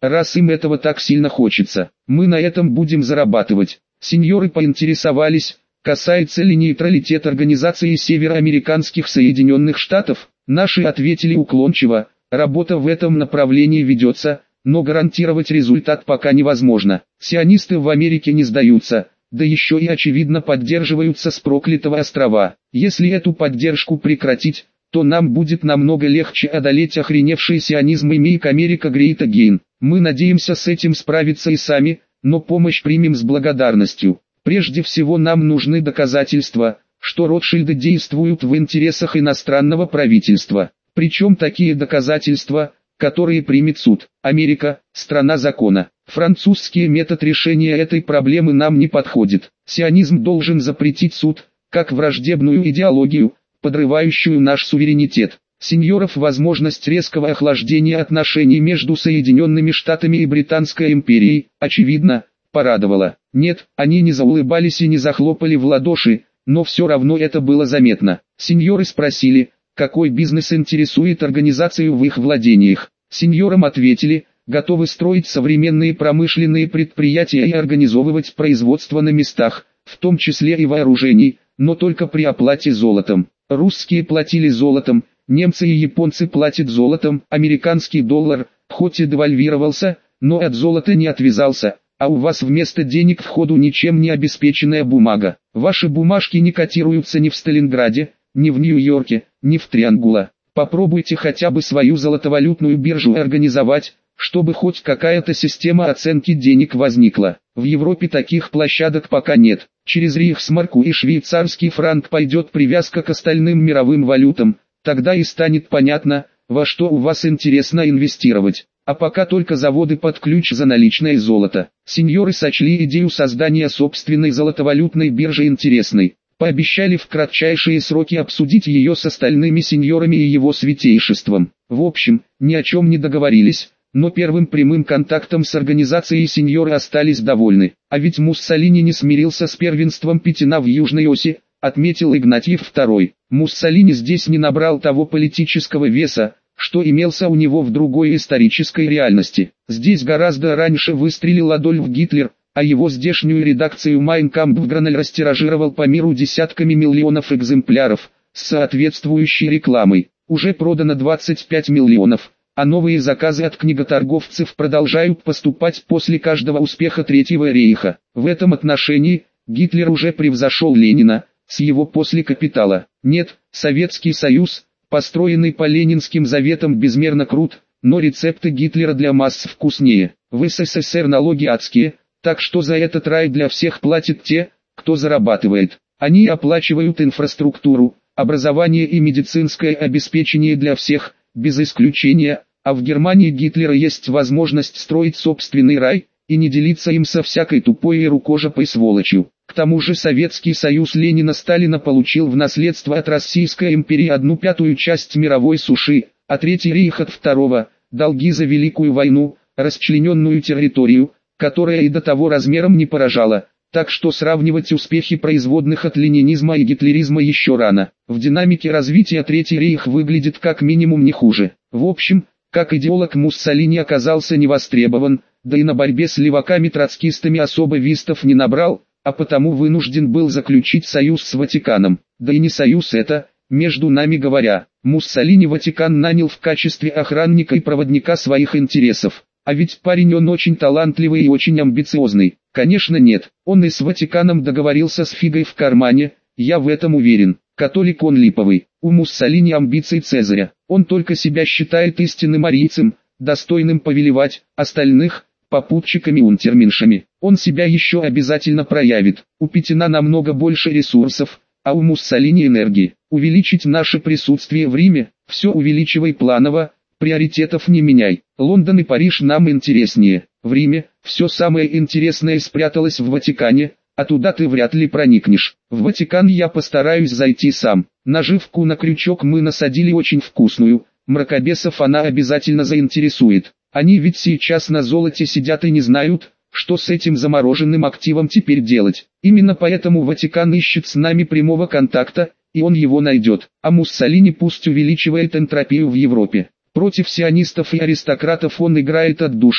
раз им этого так сильно хочется. Мы на этом будем зарабатывать. Сеньоры поинтересовались, касается ли нейтралитет Организации Североамериканских Соединенных Штатов. Наши ответили уклончиво, работа в этом направлении ведется, но гарантировать результат пока невозможно. Сионисты в Америке не сдаются, да еще и очевидно поддерживаются с проклятого острова. Если эту поддержку прекратить, то нам будет намного легче одолеть охреневший сионизм и Make America Great Again. Мы надеемся с этим справиться и сами, но помощь примем с благодарностью. Прежде всего нам нужны доказательства, что Ротшильды действуют в интересах иностранного правительства. Причем такие доказательства, которые примет суд. Америка – страна закона. Французский метод решения этой проблемы нам не подходит. Сионизм должен запретить суд, как враждебную идеологию, подрывающую наш суверенитет. Сеньоров возможность резкого охлаждения отношений между Соединенными Штатами и Британской империей, очевидно, порадовала. Нет, они не заулыбались и не захлопали в ладоши, но все равно это было заметно. Сеньоры спросили, какой бизнес интересует организацию в их владениях. Сеньорам ответили, готовы строить современные промышленные предприятия и организовывать производство на местах, в том числе и вооружений, но только при оплате золотом. Русские платили золотом, немцы и японцы платят золотом, американский доллар, хоть и девальвировался, но от золота не отвязался, а у вас вместо денег в ходу ничем не обеспеченная бумага. Ваши бумажки не котируются ни в Сталинграде, ни в Нью-Йорке, ни в Триангула. Попробуйте хотя бы свою золотовалютную биржу организовать, чтобы хоть какая-то система оценки денег возникла. В Европе таких площадок пока нет. Через рейхсмарку и швейцарский франк пойдет привязка к остальным мировым валютам, тогда и станет понятно, во что у вас интересно инвестировать. А пока только заводы под ключ за наличное золото. Сеньоры сочли идею создания собственной золотовалютной биржи интересной. Пообещали в кратчайшие сроки обсудить ее с остальными сеньорами и его святейшеством. В общем, ни о чем не договорились, но первым прямым контактом с организацией сеньоры остались довольны. А ведь Муссолини не смирился с первенством Петина в Южной Оси, отметил Игнатьев второй. Муссолини здесь не набрал того политического веса, что имелся у него в другой исторической реальности. Здесь гораздо раньше выстрелил Адольф Гитлер, а его здешнюю редакцию Mein Kampf Гранель растиражировал по миру десятками миллионов экземпляров, с соответствующей рекламой. Уже продано двадцать пять миллионов, а новые заказы от книготорговцев продолжают поступать после каждого успеха Третьего рейха. В этом отношении Гитлер уже превзошел Ленина, с его «После капитала». Нет, Советский Союз, построенный по Ленинским заветам, безмерно крут, но рецепты Гитлера для масс вкуснее. В СССР налоги адские, так что за этот рай для всех платят те, кто зарабатывает. Они оплачивают инфраструктуру, образование и медицинское обеспечение для всех, без исключения, а в Германии Гитлера есть возможность строить собственный рай, и не делиться им со всякой тупой и рукожопой сволочью. К тому же Советский Союз Ленина-Сталина получил в наследство от Российской империи одну пятую часть мировой суши, а Третий рейх от второго, долги за Великую войну, расчлененную территорию, которая и до того размером не поражала, так что сравнивать успехи производных от ленинизма и гитлеризма еще рано. В динамике развития Третий рейх выглядит как минимум не хуже. В общем, как идеолог Муссолини оказался невостребован, да и на борьбе с леваками-троцкистами особо вистов не набрал, а потому вынужден был заключить союз с Ватиканом. Да и не союз это, между нами говоря. Муссолини Ватикан нанял в качестве охранника и проводника своих интересов. А ведь парень он очень талантливый и очень амбициозный. Конечно нет, он и с Ватиканом договорился с фигой в кармане, я в этом уверен. Католик он липовый, у Муссолини амбиций Цезаря. Он только себя считает истинным арийцем, достойным повелевать, остальных – попутчиками-унтерменшами. Он себя еще обязательно проявит. У Петина намного больше ресурсов, а у Муссолини энергии. Увеличить наше присутствие в Риме, все увеличивай планово, приоритетов не меняй. Лондон и Париж нам интереснее. В Риме все самое интересное спряталось в Ватикане, а туда ты вряд ли проникнешь. В Ватикан я постараюсь зайти сам. Наживку на крючок мы насадили очень вкусную, мракобесов она обязательно заинтересует. Они ведь сейчас на золоте сидят и не знают, что с этим замороженным активом теперь делать. Именно поэтому Ватикан ищет с нами прямого контакта, и он его найдет. А Муссолини пусть увеличивает энтропию в Европе. Против сионистов и аристократов он играет от души,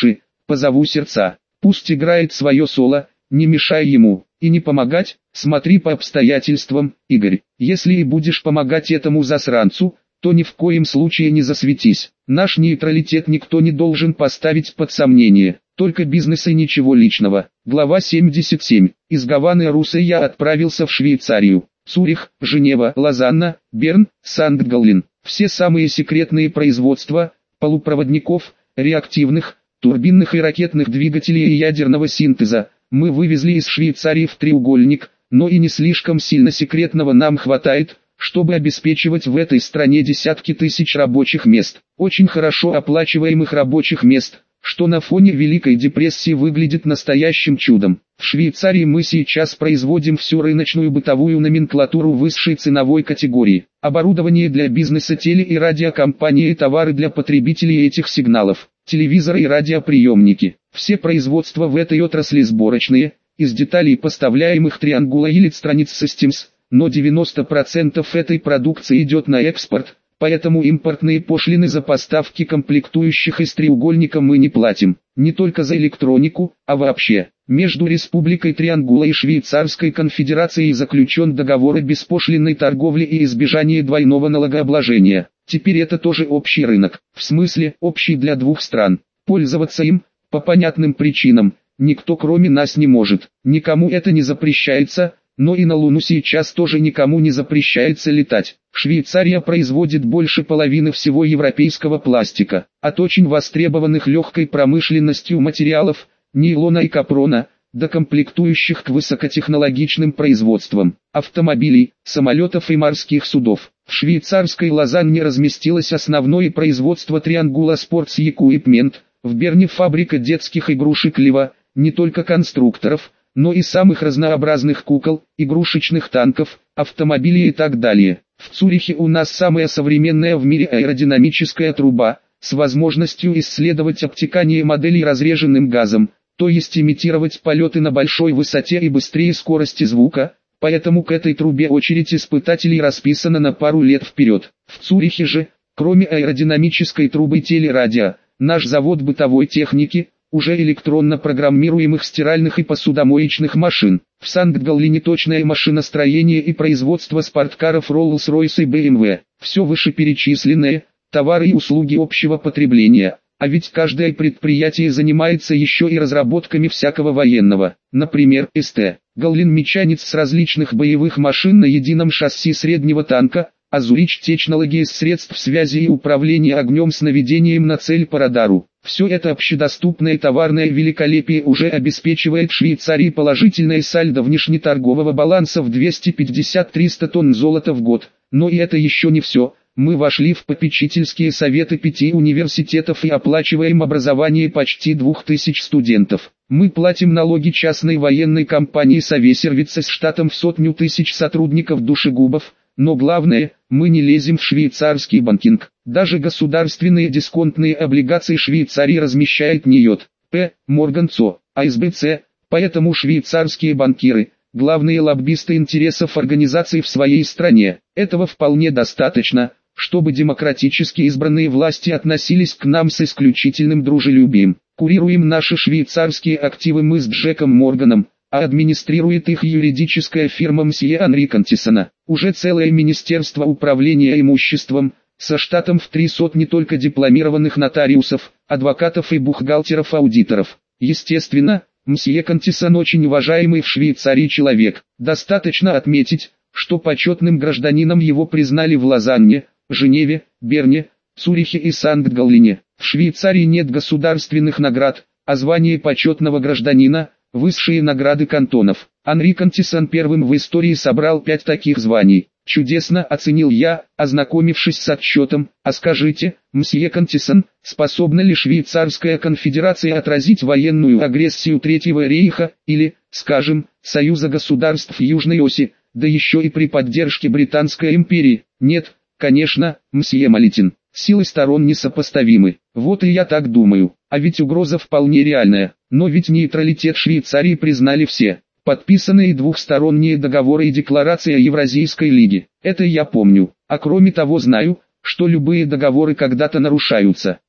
позову сердца. Пусть играет свое соло, не мешай ему, и не помогать, смотри по обстоятельствам, Игорь. Если и будешь помогать этому засранцу, то ни в коем случае не засветись. Наш нейтралитет никто не должен поставить под сомнение, только бизнес и ничего личного. Глава семьдесят семь. Из Гаваны Руса я отправился в Швейцарию. Цюрих, Женева, Лозанна, Берн, Санкт-Галлен. Все самые секретные производства, полупроводников, реактивных, турбинных и ракетных двигателей и ядерного синтеза, мы вывезли из Швейцарии в треугольник, но и не слишком сильно секретного нам хватает, чтобы обеспечивать в этой стране десятки тысяч рабочих мест, очень хорошо оплачиваемых рабочих мест, что на фоне Великой депрессии выглядит настоящим чудом. В Швейцарии мы сейчас производим всю рыночную бытовую номенклатуру высшей ценовой категории, оборудование для бизнеса, теле- и радиокомпании и товары для потребителей этих сигналов, телевизоры и радиоприемники. Все производства в этой отрасли сборочные, из деталей поставляемых Triangular или страниц Systems, но девяносто процентов этой продукции идет на экспорт, поэтому импортные пошлины за поставки комплектующих из треугольника мы не платим, не только за электронику, а вообще. Между Республикой Триангула и Швейцарской конфедерацией заключен договор о беспошлинной торговле и избежании двойного налогообложения. Теперь это тоже общий рынок, в смысле общий для двух стран. Пользоваться им, по понятным причинам, никто кроме нас не может, никому это не запрещается. Но и на Луну сейчас тоже никому не запрещается летать. Швейцария производит больше половины всего европейского пластика, от очень востребованных легкой промышленностью материалов, нейлона и капрона, до комплектующих к высокотехнологичным производствам, автомобилей, самолетов и морских судов. В швейцарской Лозанне разместилось основное производство Triangular Sports Equipment, в Берне фабрика детских игрушек Лева, не только конструкторов, но и самых разнообразных кукол, игрушечных танков, автомобилей и так далее. В Цюрихе у нас самая современная в мире аэродинамическая труба, с возможностью исследовать обтекание моделей разреженным газом, то есть имитировать полеты на большой высоте и быстрее скорости звука, поэтому к этой трубе очередь испытателей расписана на пару лет вперед. В Цюрихе же, кроме аэродинамической трубы телерадио, наш завод бытовой техники, уже электронно программируемых стиральных и посудомоечных машин. В Санкт-Галлене точное машиностроение и производство спорткаров Rolls-Royce и бэ эм вэ. Все вышеперечисленное, товары и услуги общего потребления. А ведь каждое предприятие занимается еще и разработками всякого военного. Например, эс тэ. Галлен Мечанец с различных боевых машин на едином шасси среднего танка, а Zurich Technologies средств связи и управления огнем с наведением на цель по радару. Все это общедоступное товарное великолепие уже обеспечивает Швейцарии положительное сальдо внешнеторгового баланса в двести пятьдесят - триста тонн золота в год. Но и это еще не все. Мы вошли в попечительские советы пяти университетов и оплачиваем образование почти двух тысяч студентов. Мы платим налоги частной военной компании Совесервица с штатом в сотню тысяч сотрудников душегубов. Но главное, мы не лезем в швейцарский банкинг. Даже государственные дисконтные облигации Швейцарии размещает не J P Morgan Co, а эс бэ цэ, поэтому швейцарские банкиры – главные лоббисты интересов организаций в своей стране. Этого вполне достаточно, чтобы демократически избранные власти относились к нам с исключительным дружелюбием. Курируем наши швейцарские активы мы с Джеком Морганом, а администрирует их юридическая фирма мсье Анри Кантисона. Уже целое министерство управления имуществом, со штатом в три сотни только дипломированных нотариусов, адвокатов и бухгалтеров-аудиторов. Естественно, мсье Кантисон очень уважаемый в Швейцарии человек. Достаточно отметить, что почетным гражданином его признали в Лозанне, Женеве, Берне, Цюрихе и Санкт-Галлене. В Швейцарии нет государственных наград, а звание почетного гражданина – высшие награды кантонов. Анри Кантисон первым в истории собрал пять таких званий. Чудесно, оценил я, ознакомившись с отчетом. А скажите, мсье Кантисон, способна ли Швейцарская конфедерация отразить военную агрессию Третьего рейха, или, скажем, Союза государств Южной оси, да еще и при поддержке Британской империи? Нет, конечно, мсье Малитин. Силы сторон несопоставимы. Вот и я так думаю. А ведь угроза вполне реальная. Но ведь нейтралитет Швейцарии признали все. Подписанные двухсторонние договоры и декларация Евразийской лиги. Это я помню. А кроме того знаю, что любые договоры когда-то нарушаются.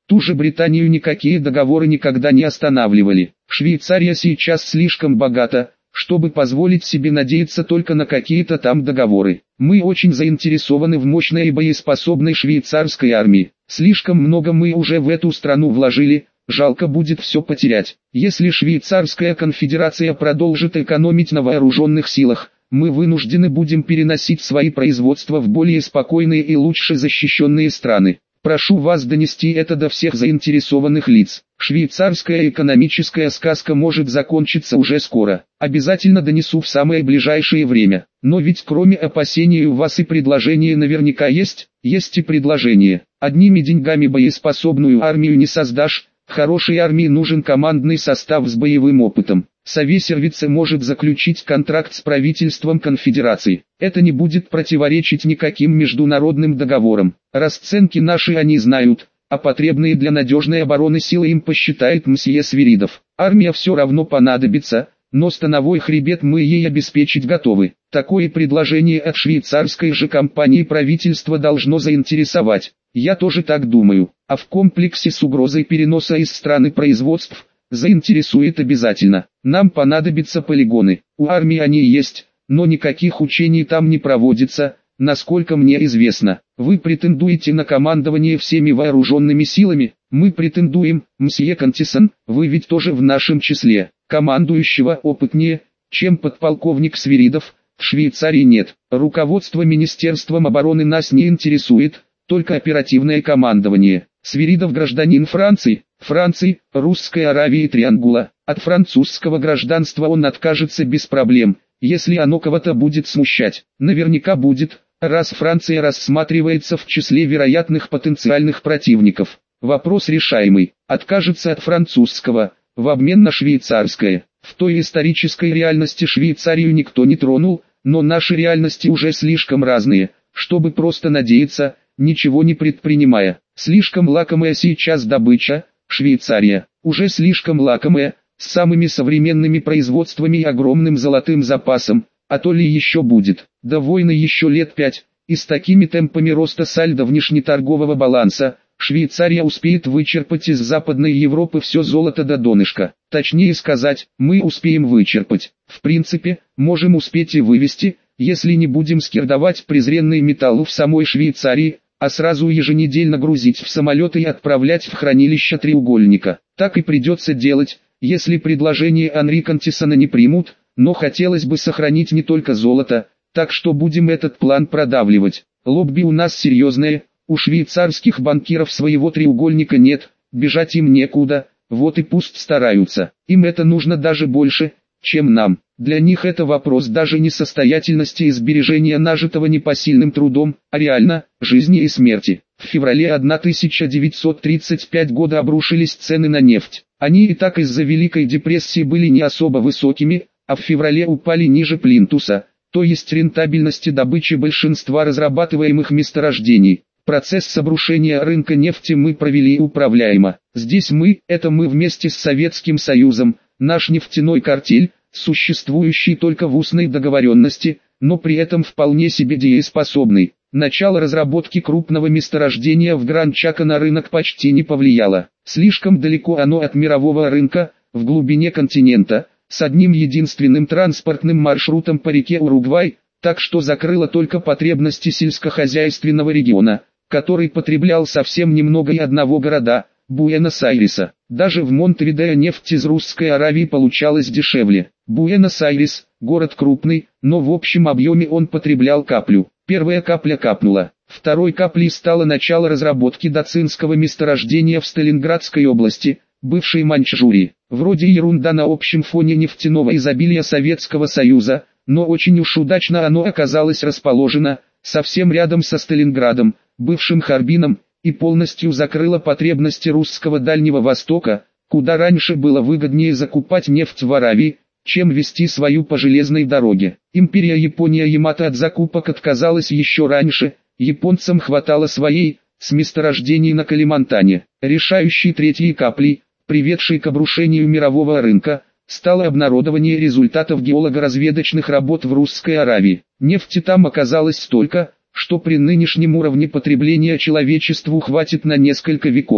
Ту же Британию никакие договоры никогда не останавливали. Швейцария сейчас слишком богата, чтобы позволить себе надеяться только на какие-то там договоры. Мы очень заинтересованы в мощной и боеспособной швейцарской армии. Слишком много мы уже в эту страну вложили, жалко будет все потерять. Если Швейцарская конфедерация продолжит экономить на вооруженных силах, мы вынуждены будем переносить свои производства в более спокойные и лучше защищенные страны. Прошу вас донести это до всех заинтересованных лиц. Швейцарская экономическая сказка может закончиться уже скоро. Обязательно донесу в самое ближайшее время. Но ведь кроме опасений у вас и предложения наверняка есть. Есть и предложения. Одними деньгами боеспособную армию не создашь. Хорошей армии нужен командный состав с боевым опытом. Совесервице может заключить контракт с правительством конфедерации. Это не будет противоречить никаким международным договорам. Расценки наши они знают, а потребные для надежной обороны силы им посчитает мсье Свиридов. Армия все равно понадобится, но становой хребет мы ей обеспечить готовы. Такое предложение от швейцарской же компании правительство должно заинтересовать. Я тоже так думаю, а в комплексе с угрозой переноса из страны производств, заинтересует обязательно. Нам понадобятся полигоны. У армии они есть, но никаких учений там не проводится, насколько мне известно. Вы претендуете на командование всеми вооруженными силами? Мы претендуем, мсье Кантисон, вы ведь тоже в нашем числе. Командующего опытнее, чем подполковник Свиридов, в Швейцарии нет. Руководство Министерством обороны нас не интересует, только оперативное командование. Свиридов гражданин Франции, Франции, Русской Аравии и Триангула. От французского гражданства он откажется без проблем, если оно кого-то будет смущать. Наверняка будет, раз Франция рассматривается в числе вероятных потенциальных противников. Вопрос решаемый. Откажется от французского, в обмен на швейцарское. В той исторической реальности Швейцарию никто не тронул, но наши реальности уже слишком разные, чтобы просто надеяться, ничего не предпринимая. Слишком лакомая сейчас добыча, Швейцария, уже слишком лакомая, с самыми современными производствами и огромным золотым запасом, а то ли еще будет. До войны еще лет пять, и с такими темпами роста сальдо внешнеторгового баланса, Швейцария успеет вычерпать из Западной Европы все золото до донышка. Точнее сказать, мы успеем вычерпать. В принципе, можем успеть и вывести, если не будем скирдовать презренный металл в самой Швейцарии, а сразу еженедельно грузить в самолеты и отправлять в хранилище треугольника. Так и придется делать, если предложение Анри Кантисона не примут, но хотелось бы сохранить не только золото, так что будем этот план продавливать. Лобби у нас серьезное, у швейцарских банкиров своего треугольника нет, бежать им некуда, вот и пусть стараются. Им это нужно даже больше, чем нам. Для них это вопрос даже не состоятельности и сбережения нажитого непосильным трудом, а реально, жизни и смерти. В феврале тысяча девятьсот тридцать пятого года обрушились цены на нефть. Они и так из-за Великой депрессии были не особо высокими, а в феврале упали ниже плинтуса, то есть рентабельности добычи большинства разрабатываемых месторождений. Процесс обрушения рынка нефти мы провели управляемо. Здесь мы, это мы вместе с Советским Союзом, наш нефтяной картель, существующий только в устной договоренности, но при этом вполне себе дееспособный. Начало разработки крупного месторождения в Гран-Чако на рынок почти не повлияло. Слишком далеко оно от мирового рынка, в глубине континента, с одним единственным транспортным маршрутом по реке Уругвай, так что закрыло только потребности сельскохозяйственного региона, который потреблял совсем немного и одного города, Буэнос-Айреса. Даже в Монтевидео нефть из Русской Аравии получалась дешевле. Буэнос-Айрес, город крупный, но в общем объеме он потреблял каплю. Первая капля капнула. Второй каплей стало начало разработки дацинского месторождения в Сталинградской области, бывшей Маньчжурии. Вроде ерунда на общем фоне нефтяного изобилия Советского Союза, но очень уж удачно оно оказалось расположено, совсем рядом со Сталинградом, бывшим Харбином, и полностью закрыло потребности русского Дальнего Востока, куда раньше было выгоднее закупать нефть в Аравии, чем вести свою по железной дороге. Империя Япония Ямато от закупок отказалась еще раньше, японцам хватало своей, с месторождений на Калимантане. Решающей третьей каплей, приведшей к обрушению мирового рынка, стало обнародование результатов геолого-разведочных работ в Русской Аравии. Нефти там оказалось столько, что при нынешнем уровне потребления человечеству хватит на несколько веков.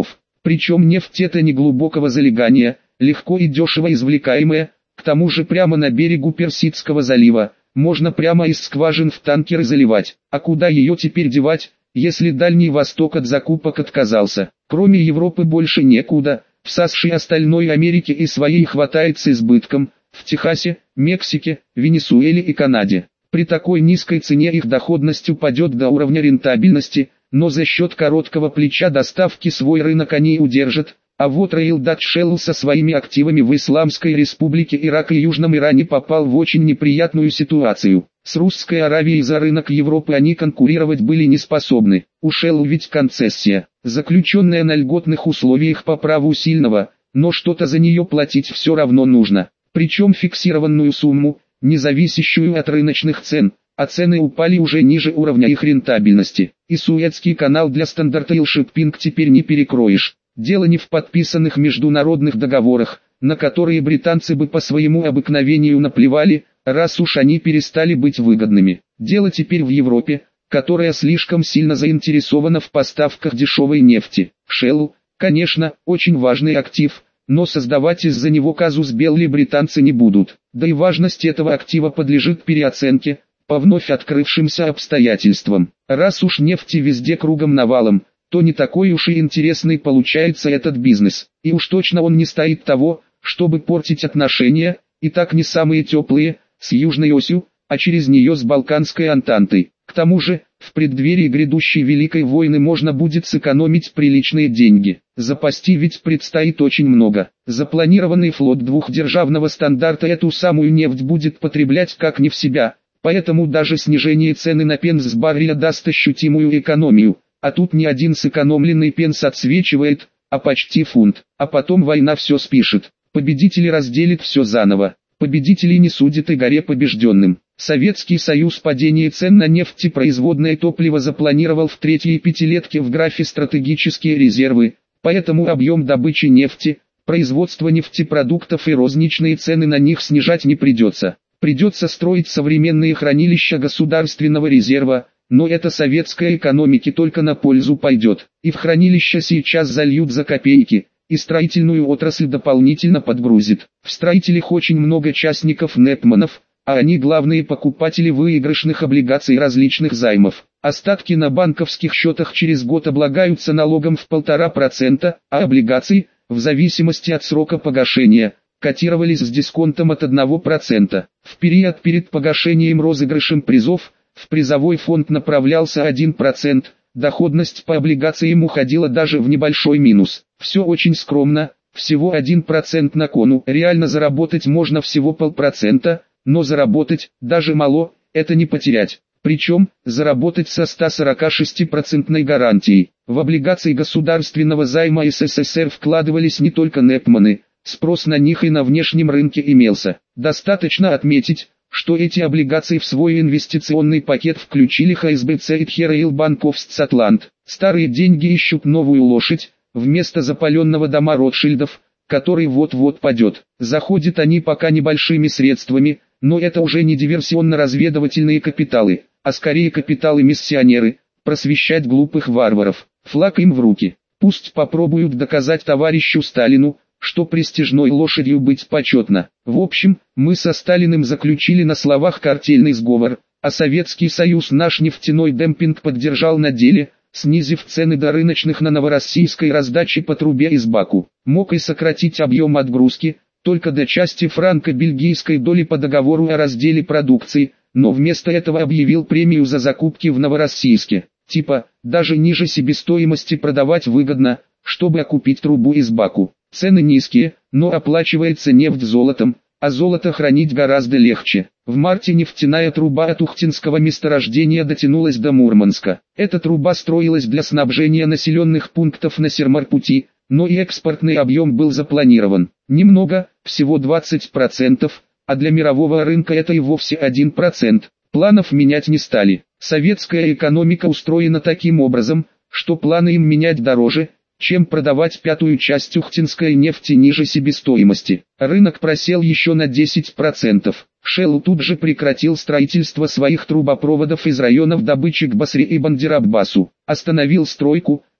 Причем нефть это не глубокого залегания, легко и дешево извлекаемая, к тому же прямо на берегу Персидского залива, можно прямо из скважин в танкеры заливать. А куда ее теперь девать, если Дальний Восток от закупок отказался? Кроме Европы больше некуда, в САСШ и остальной Америке и своей хватает с избытком, в Техасе, Мексике, Венесуэле и Канаде. При такой низкой цене их доходность упадет до уровня рентабельности, но за счет короткого плеча доставки свой рынок они удержат. А вот Royal Dutch Shell со своими активами в Исламской Республике Ирак и Южном Иране попал в очень неприятную ситуацию. С Русской Аравией за рынок Европы они конкурировать были не способны. У Shell ведь концессия, заключенная на льготных условиях по праву сильного, но что-то за нее платить все равно нужно. Причем фиксированную сумму, не зависящую от рыночных цен, а цены упали уже ниже уровня их рентабельности. И Суэцкий канал для Standard Oil Shipping теперь не перекроешь. Дело не в подписанных международных договорах, на которые британцы бы по своему обыкновению наплевали, раз уж они перестали быть выгодными. Дело теперь в Европе, которая слишком сильно заинтересована в поставках дешевой нефти. Shell, конечно, очень важный актив, но создавать из-за него казус белли британцы не будут. Да и важность этого актива подлежит переоценке, по вновь открывшимся обстоятельствам. Раз уж нефти везде кругом навалом, то не такой уж и интересный получается этот бизнес. И уж точно он не стоит того, чтобы портить отношения, и так не самые теплые, с Южной Осью, а через нее с Балканской Антантой. К тому же, в преддверии грядущей Великой войны можно будет сэкономить приличные деньги. Запасти ведь предстоит очень много. Запланированный флот двухдержавного стандарта эту самую нефть будет потреблять как не в себя, поэтому даже снижение цены на пенс с барреля даст ощутимую экономию. А тут не один сэкономленный пенс отсвечивает, а почти фунт. А потом война все спишет. Победители разделят все заново. Победителей не судят и горе побежденным. Советский Союз падение цен на нефть и производное топливо запланировал в третьей пятилетке в графе стратегические резервы, поэтому объем добычи нефти, производство нефтепродуктов и розничные цены на них снижать не придется. Придется строить современные хранилища государственного резерва, но это советской экономике только на пользу пойдет. И в хранилища сейчас зальют за копейки, и строительную отрасль дополнительно подгрузит. В строителях очень много частников Непманов, а они главные покупатели выигрышных облигаций различных займов. Остатки на банковских счетах через год облагаются налогом в полтора процента, а облигации, в зависимости от срока погашения, котировались с дисконтом от одного процента. В период перед погашением розыгрышем призов, в призовой фонд направлялся один процент, доходность по облигациям уходила даже в небольшой минус. Все очень скромно, всего один процент на кону. Реально заработать можно всего полпроцента, но заработать, даже мало, это не потерять. Причем, заработать со ста сорока шести процентной гарантией. В облигации государственного займа СССР вкладывались не только Непманы, спрос на них и на внешнем рынке имелся. Достаточно отметить, что эти облигации в свой инвестиционный пакет включили эйч эс би си и Royal Bank of Scotland. Старые деньги ищут новую лошадь, вместо запаленного дома Ротшильдов, который вот-вот падет. Заходят они пока небольшими средствами, но это уже не диверсионно-разведывательные капиталы, а скорее капиталы-миссионеры, просвещать глупых варваров. Флаг им в руки. Пусть попробуют доказать товарищу Сталину, что престижной лошадью быть почетно. В общем, мы со Сталиным заключили на словах картельный сговор, а Советский Союз наш нефтяной демпинг поддержал на деле, снизив цены до рыночных на новороссийской раздаче по трубе из Баку. Мог и сократить объем отгрузки, только до части франко-бельгийской доли по договору о разделе продукции, но вместо этого объявил премию за закупки в Новороссийске. Типа, даже ниже себестоимости продавать выгодно, чтобы окупить трубу из Баку. Цены низкие, но оплачивается нефть золотом, а золото хранить гораздо легче. В марте нефтяная труба от Ухтинского месторождения дотянулась до Мурманска. Эта труба строилась для снабжения населенных пунктов на Сермар-пути, но и экспортный объем был запланирован. Немного, всего двадцать процентов, а для мирового рынка это и вовсе один процент. Планов менять не стали. Советская экономика устроена таким образом, что планы им менять дороже, чем продавать пятую часть ухтинской нефти ниже себестоимости. Рынок просел еще на десять процентов. Shell тут же прекратил строительство своих трубопроводов из районов добычи к Басре и Бандер-Аббасу. Остановил стройку,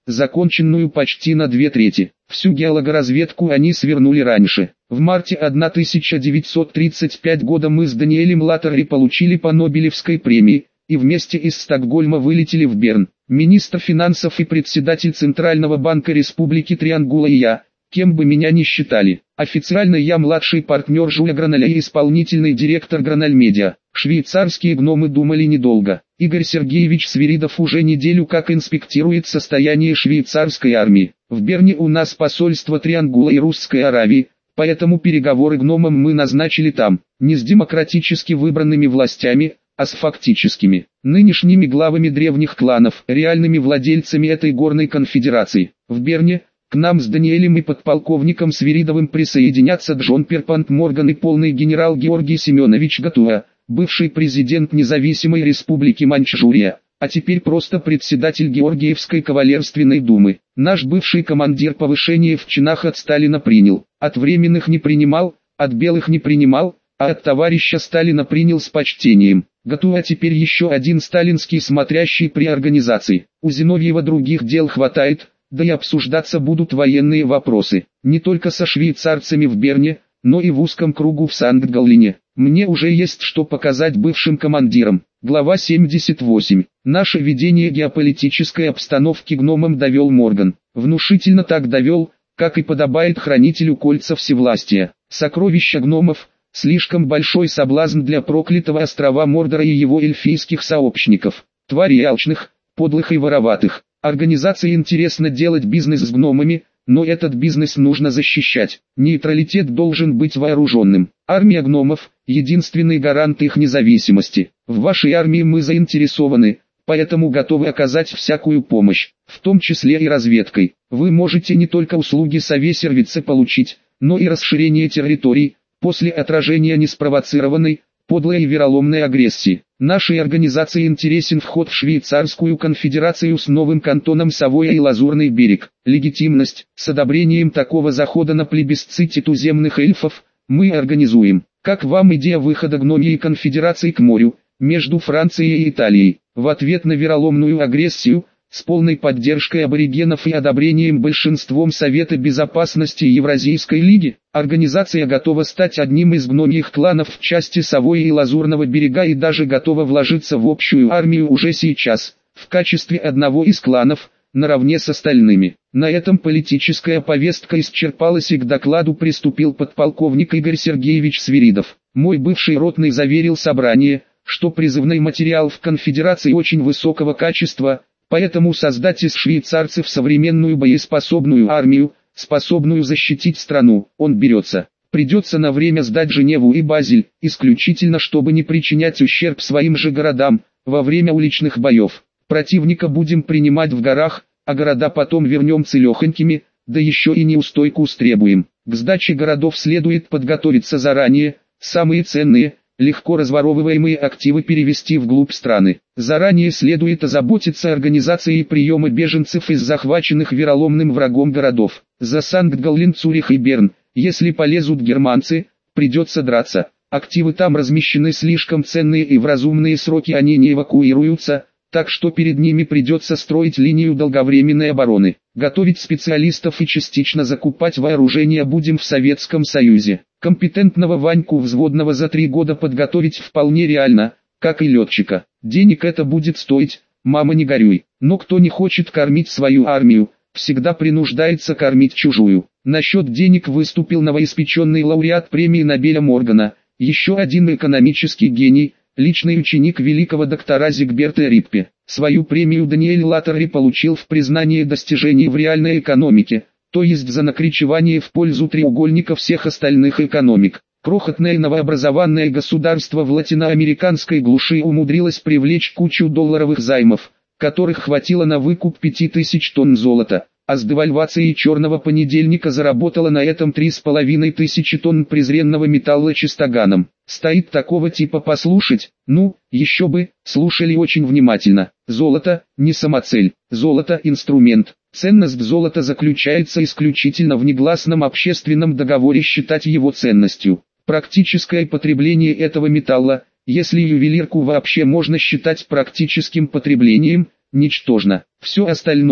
законченную почти на две трети. Всю геологоразведку они свернули раньше. В марте тысяча девятьсот тридцать пятого года мы с Даниэлем Латтери получили по Нобелевской премии, и вместе из Стокгольма вылетели в Берн. Министр финансов и председатель Центрального банка Республики Триангула и я, кем бы меня ни считали. Официально я младший партнер Жюля Граналя и исполнительный директор Граналь Медиа. Швейцарские гномы думали недолго. Игорь Сергеевич Свиридов уже неделю как инспектирует состояние швейцарской армии. В Берне у нас посольство Триангула и Русской Аравии, поэтому переговоры гномам мы назначили там, не с демократически выбранными властями, а с фактическими, нынешними главами древних кланов, реальными владельцами этой горной конфедерации. В Берне, к нам с Даниэлем и подполковником Свиридовым присоединятся Джон Перпант Морган и полный генерал Георгий Семенович Гатуа, бывший президент независимой республики Маньчжурия, а теперь просто председатель Георгиевской кавалерственной думы. Наш бывший командир повышение в чинах от Сталина принял, от временных не принимал, от белых не принимал, а от товарища Сталина принял с почтением. Гатуа теперь еще один сталинский смотрящий при организации. У Зиновьева других дел хватает, да и обсуждаться будут военные вопросы. Не только со швейцарцами в Берне, но и в узком кругу в Санкт-Галлене. Мне уже есть что показать бывшим командирам. Глава семьдесят восемь. Наше видение геополитической обстановки гномам довел Морган. Внушительно так довел, как и подобает хранителю кольца всевластия. Сокровища гномов – слишком большой соблазн для проклятого острова Мордора и его эльфийских сообщников. Твари алчных, подлых и вороватых. Организации интересно делать бизнес с гномами, но этот бизнес нужно защищать. Нейтралитет должен быть вооруженным. Армия гномов – единственный гарант их независимости. В вашей армии мы заинтересованы, поэтому готовы оказать всякую помощь, в том числе и разведкой. Вы можете не только услуги совесервица получить, но и расширение территорий, после отражения неспровоцированной, подлой и вероломной агрессии. Нашей организации интересен вход в Швейцарскую конфедерацию с новым кантоном Савойя и Лазурный берег. Легитимность, с одобрением такого захода на плебисците туземных эльфов, мы организуем. Как вам идея выхода гномьей конфедерации к морю, между Францией и Италией, в ответ на вероломную агрессию, с полной поддержкой аборигенов и одобрением большинством Совета Безопасности Евразийской лиги? Организация готова стать одним из гномьих кланов в части Савойи и Лазурного берега и даже готова вложиться в общую армию уже сейчас, в качестве одного из кланов, наравне с остальными. На этом политическая повестка исчерпалась и к докладу приступил подполковник Игорь Сергеевич Свиридов. Мой бывший ротный заверил собрание, что призывной материал в конфедерации очень высокого качества, поэтому создать из швейцарцев современную боеспособную армию, способную защитить страну, он берется. Придется на время сдать Женеву и Базель, исключительно чтобы не причинять ущерб своим же городам, во время уличных боев. Противника будем принимать в горах, а города потом вернем целехонькими, да еще и неустойку устребуем. К сдаче городов следует подготовиться заранее, самые ценные, легко разворовываемые активы перевести вглубь страны. Заранее следует озаботиться организацией приема беженцев из захваченных вероломным врагом городов. За Санкт-Галлен, Цюрих и Берн, если полезут германцы, придется драться. Активы там размещены слишком ценные и в разумные сроки они не эвакуируются, так что перед ними придется строить линию долговременной обороны. Готовить специалистов и частично закупать вооружение будем в Советском Союзе. Компетентного Ваньку взводного за три года подготовить вполне реально, как и летчика. Денег это будет стоить, мама не горюй. Но кто не хочет кормить свою армию, всегда принуждается кормить чужую. Насчет денег выступил новоиспеченный лауреат премии Нобеля Моргана, еще один экономический гений, личный ученик великого доктора Зигберта Риппе. Свою премию Даниэль Латтери получил в признании достижений в реальной экономике, то есть за накричевание в пользу треугольника всех остальных экономик. Крохотное новообразованное государство в латиноамериканской глуши умудрилось привлечь кучу долларовых займов, которых хватило на выкуп пяти тысяч тонн золота, а с девальвацией черного понедельника заработало на этом три с половиной тысячи тонн презренного металла чистоганом. Стоит такого типа послушать? Ну, еще бы, слушали очень внимательно. Золото – не самоцель, золото – инструмент. Ценность золота заключается исключительно в негласном общественном договоре считать его ценностью. Практическое потребление этого металла, если ювелирку вообще можно считать практическим потреблением, ничтожно. Все остальное,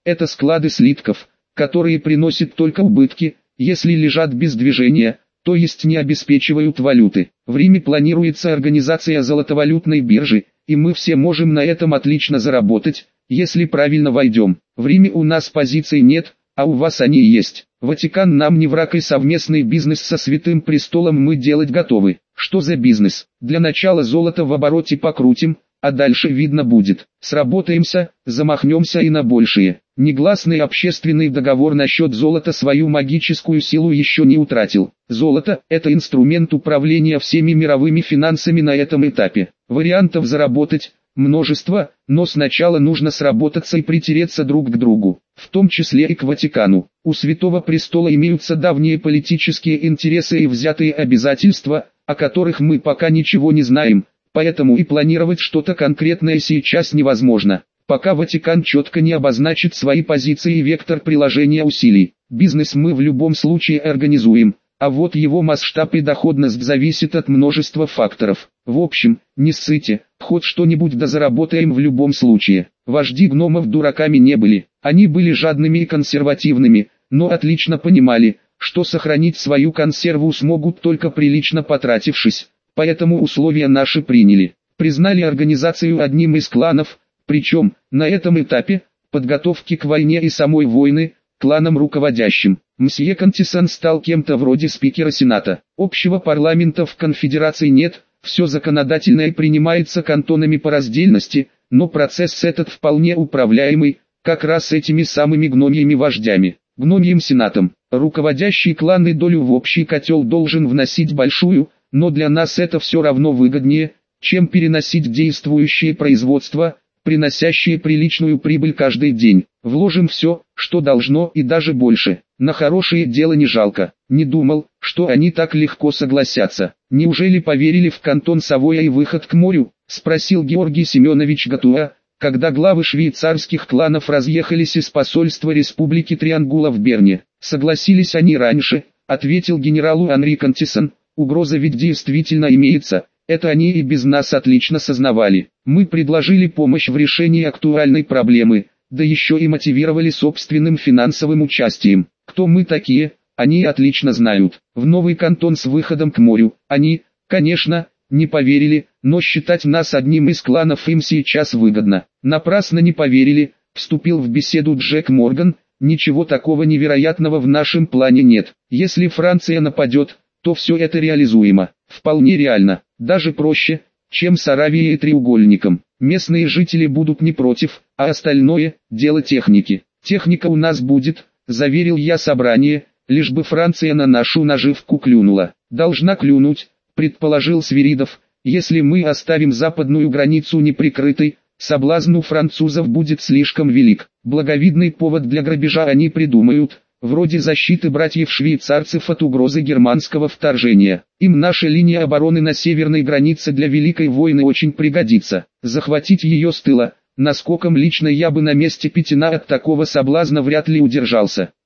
это склады слитков, которые приносят только убытки, если лежат без движения, то есть не обеспечивают валюты. В Риме планируется организация золотовалютной биржи, и мы все можем на этом отлично заработать, если правильно войдем. В Риме у нас позиций нет, а у вас они есть. Ватикан нам не враг, и совместный бизнес со Святым Престолом мы делать готовы. Что за бизнес? Для начала золото в обороте покрутим, а дальше видно будет. Сработаемся, замахнемся и на большее. Негласный общественный договор насчет золота свою магическую силу еще не утратил. Золото – это инструмент управления всеми мировыми финансами на этом этапе. Вариантов заработать – множество, но сначала нужно сработаться и притереться друг к другу, в том числе и к Ватикану. У Святого Престола имеются давние политические интересы и взятые обязательства, о которых мы пока ничего не знаем, поэтому и планировать что-то конкретное сейчас невозможно, пока Ватикан четко не обозначит свои позиции и вектор приложения усилий. Бизнес мы в любом случае организуем, а вот его масштаб и доходность зависит от множества факторов. В общем, не ссыте, хоть что-нибудь да заработаем в любом случае. Вожди гномов дураками не были, они были жадными и консервативными, но отлично понимали, что сохранить свою консерву смогут только прилично потратившись, поэтому условия наши приняли. Признали организацию одним из кланов, причем, на этом этапе, подготовки к войне и самой войны, кланом руководящим. Мсье Кантисан стал кем-то вроде спикера Сената. Общего парламента в конфедерации нет, все законодательное принимается кантонами по раздельности, но процесс этот вполне управляемый, как раз этими самыми гномьими вождями. Гномьим сенатом. Руководящий кланы долю в общий котел должен вносить большую, но для нас это все равно выгоднее, чем переносить действующее производство, приносящее приличную прибыль каждый день. Вложим все, что должно, и даже больше. На хорошее дело не жалко. Не думал, что они так легко согласятся. Неужели поверили в кантон Савойя и выход к морю? Спросил Георгий Семенович Гатуа, когда главы швейцарских кланов разъехались из посольства Республики Триангула в Берне. Согласились они раньше, ответил генералу Анри Кантисан. Угроза ведь действительно имеется. Это они и без нас отлично сознавали. Мы предложили помощь в решении актуальной проблемы, да еще и мотивировали собственным финансовым участием. Кто мы такие, они отлично знают. В новый кантон с выходом к морю, они, конечно, не поверили, но считать нас одним из кланов им сейчас выгодно. Напрасно не поверили, вступил в беседу Джек Морган, ничего такого невероятного в нашем плане нет. Если Франция нападет, то все это реализуемо. Вполне реально, даже проще, чем с Аравией и треугольником. Местные жители будут не против, а остальное – дело техники. Техника у нас будет, заверил я собрание, лишь бы Франция на нашу наживку клюнула. Должна клюнуть, предположил Свиридов, если мы оставим западную границу неприкрытой, соблазн у французов будет слишком велик. Благовидный повод для грабежа они придумают, вроде защиты братьев-швейцарцев от угрозы германского вторжения. Им наша линия обороны на северной границе для Великой войны очень пригодится. Захватить ее с тыла, наскоком лично я бы на месте Петина от такого соблазна вряд ли удержался.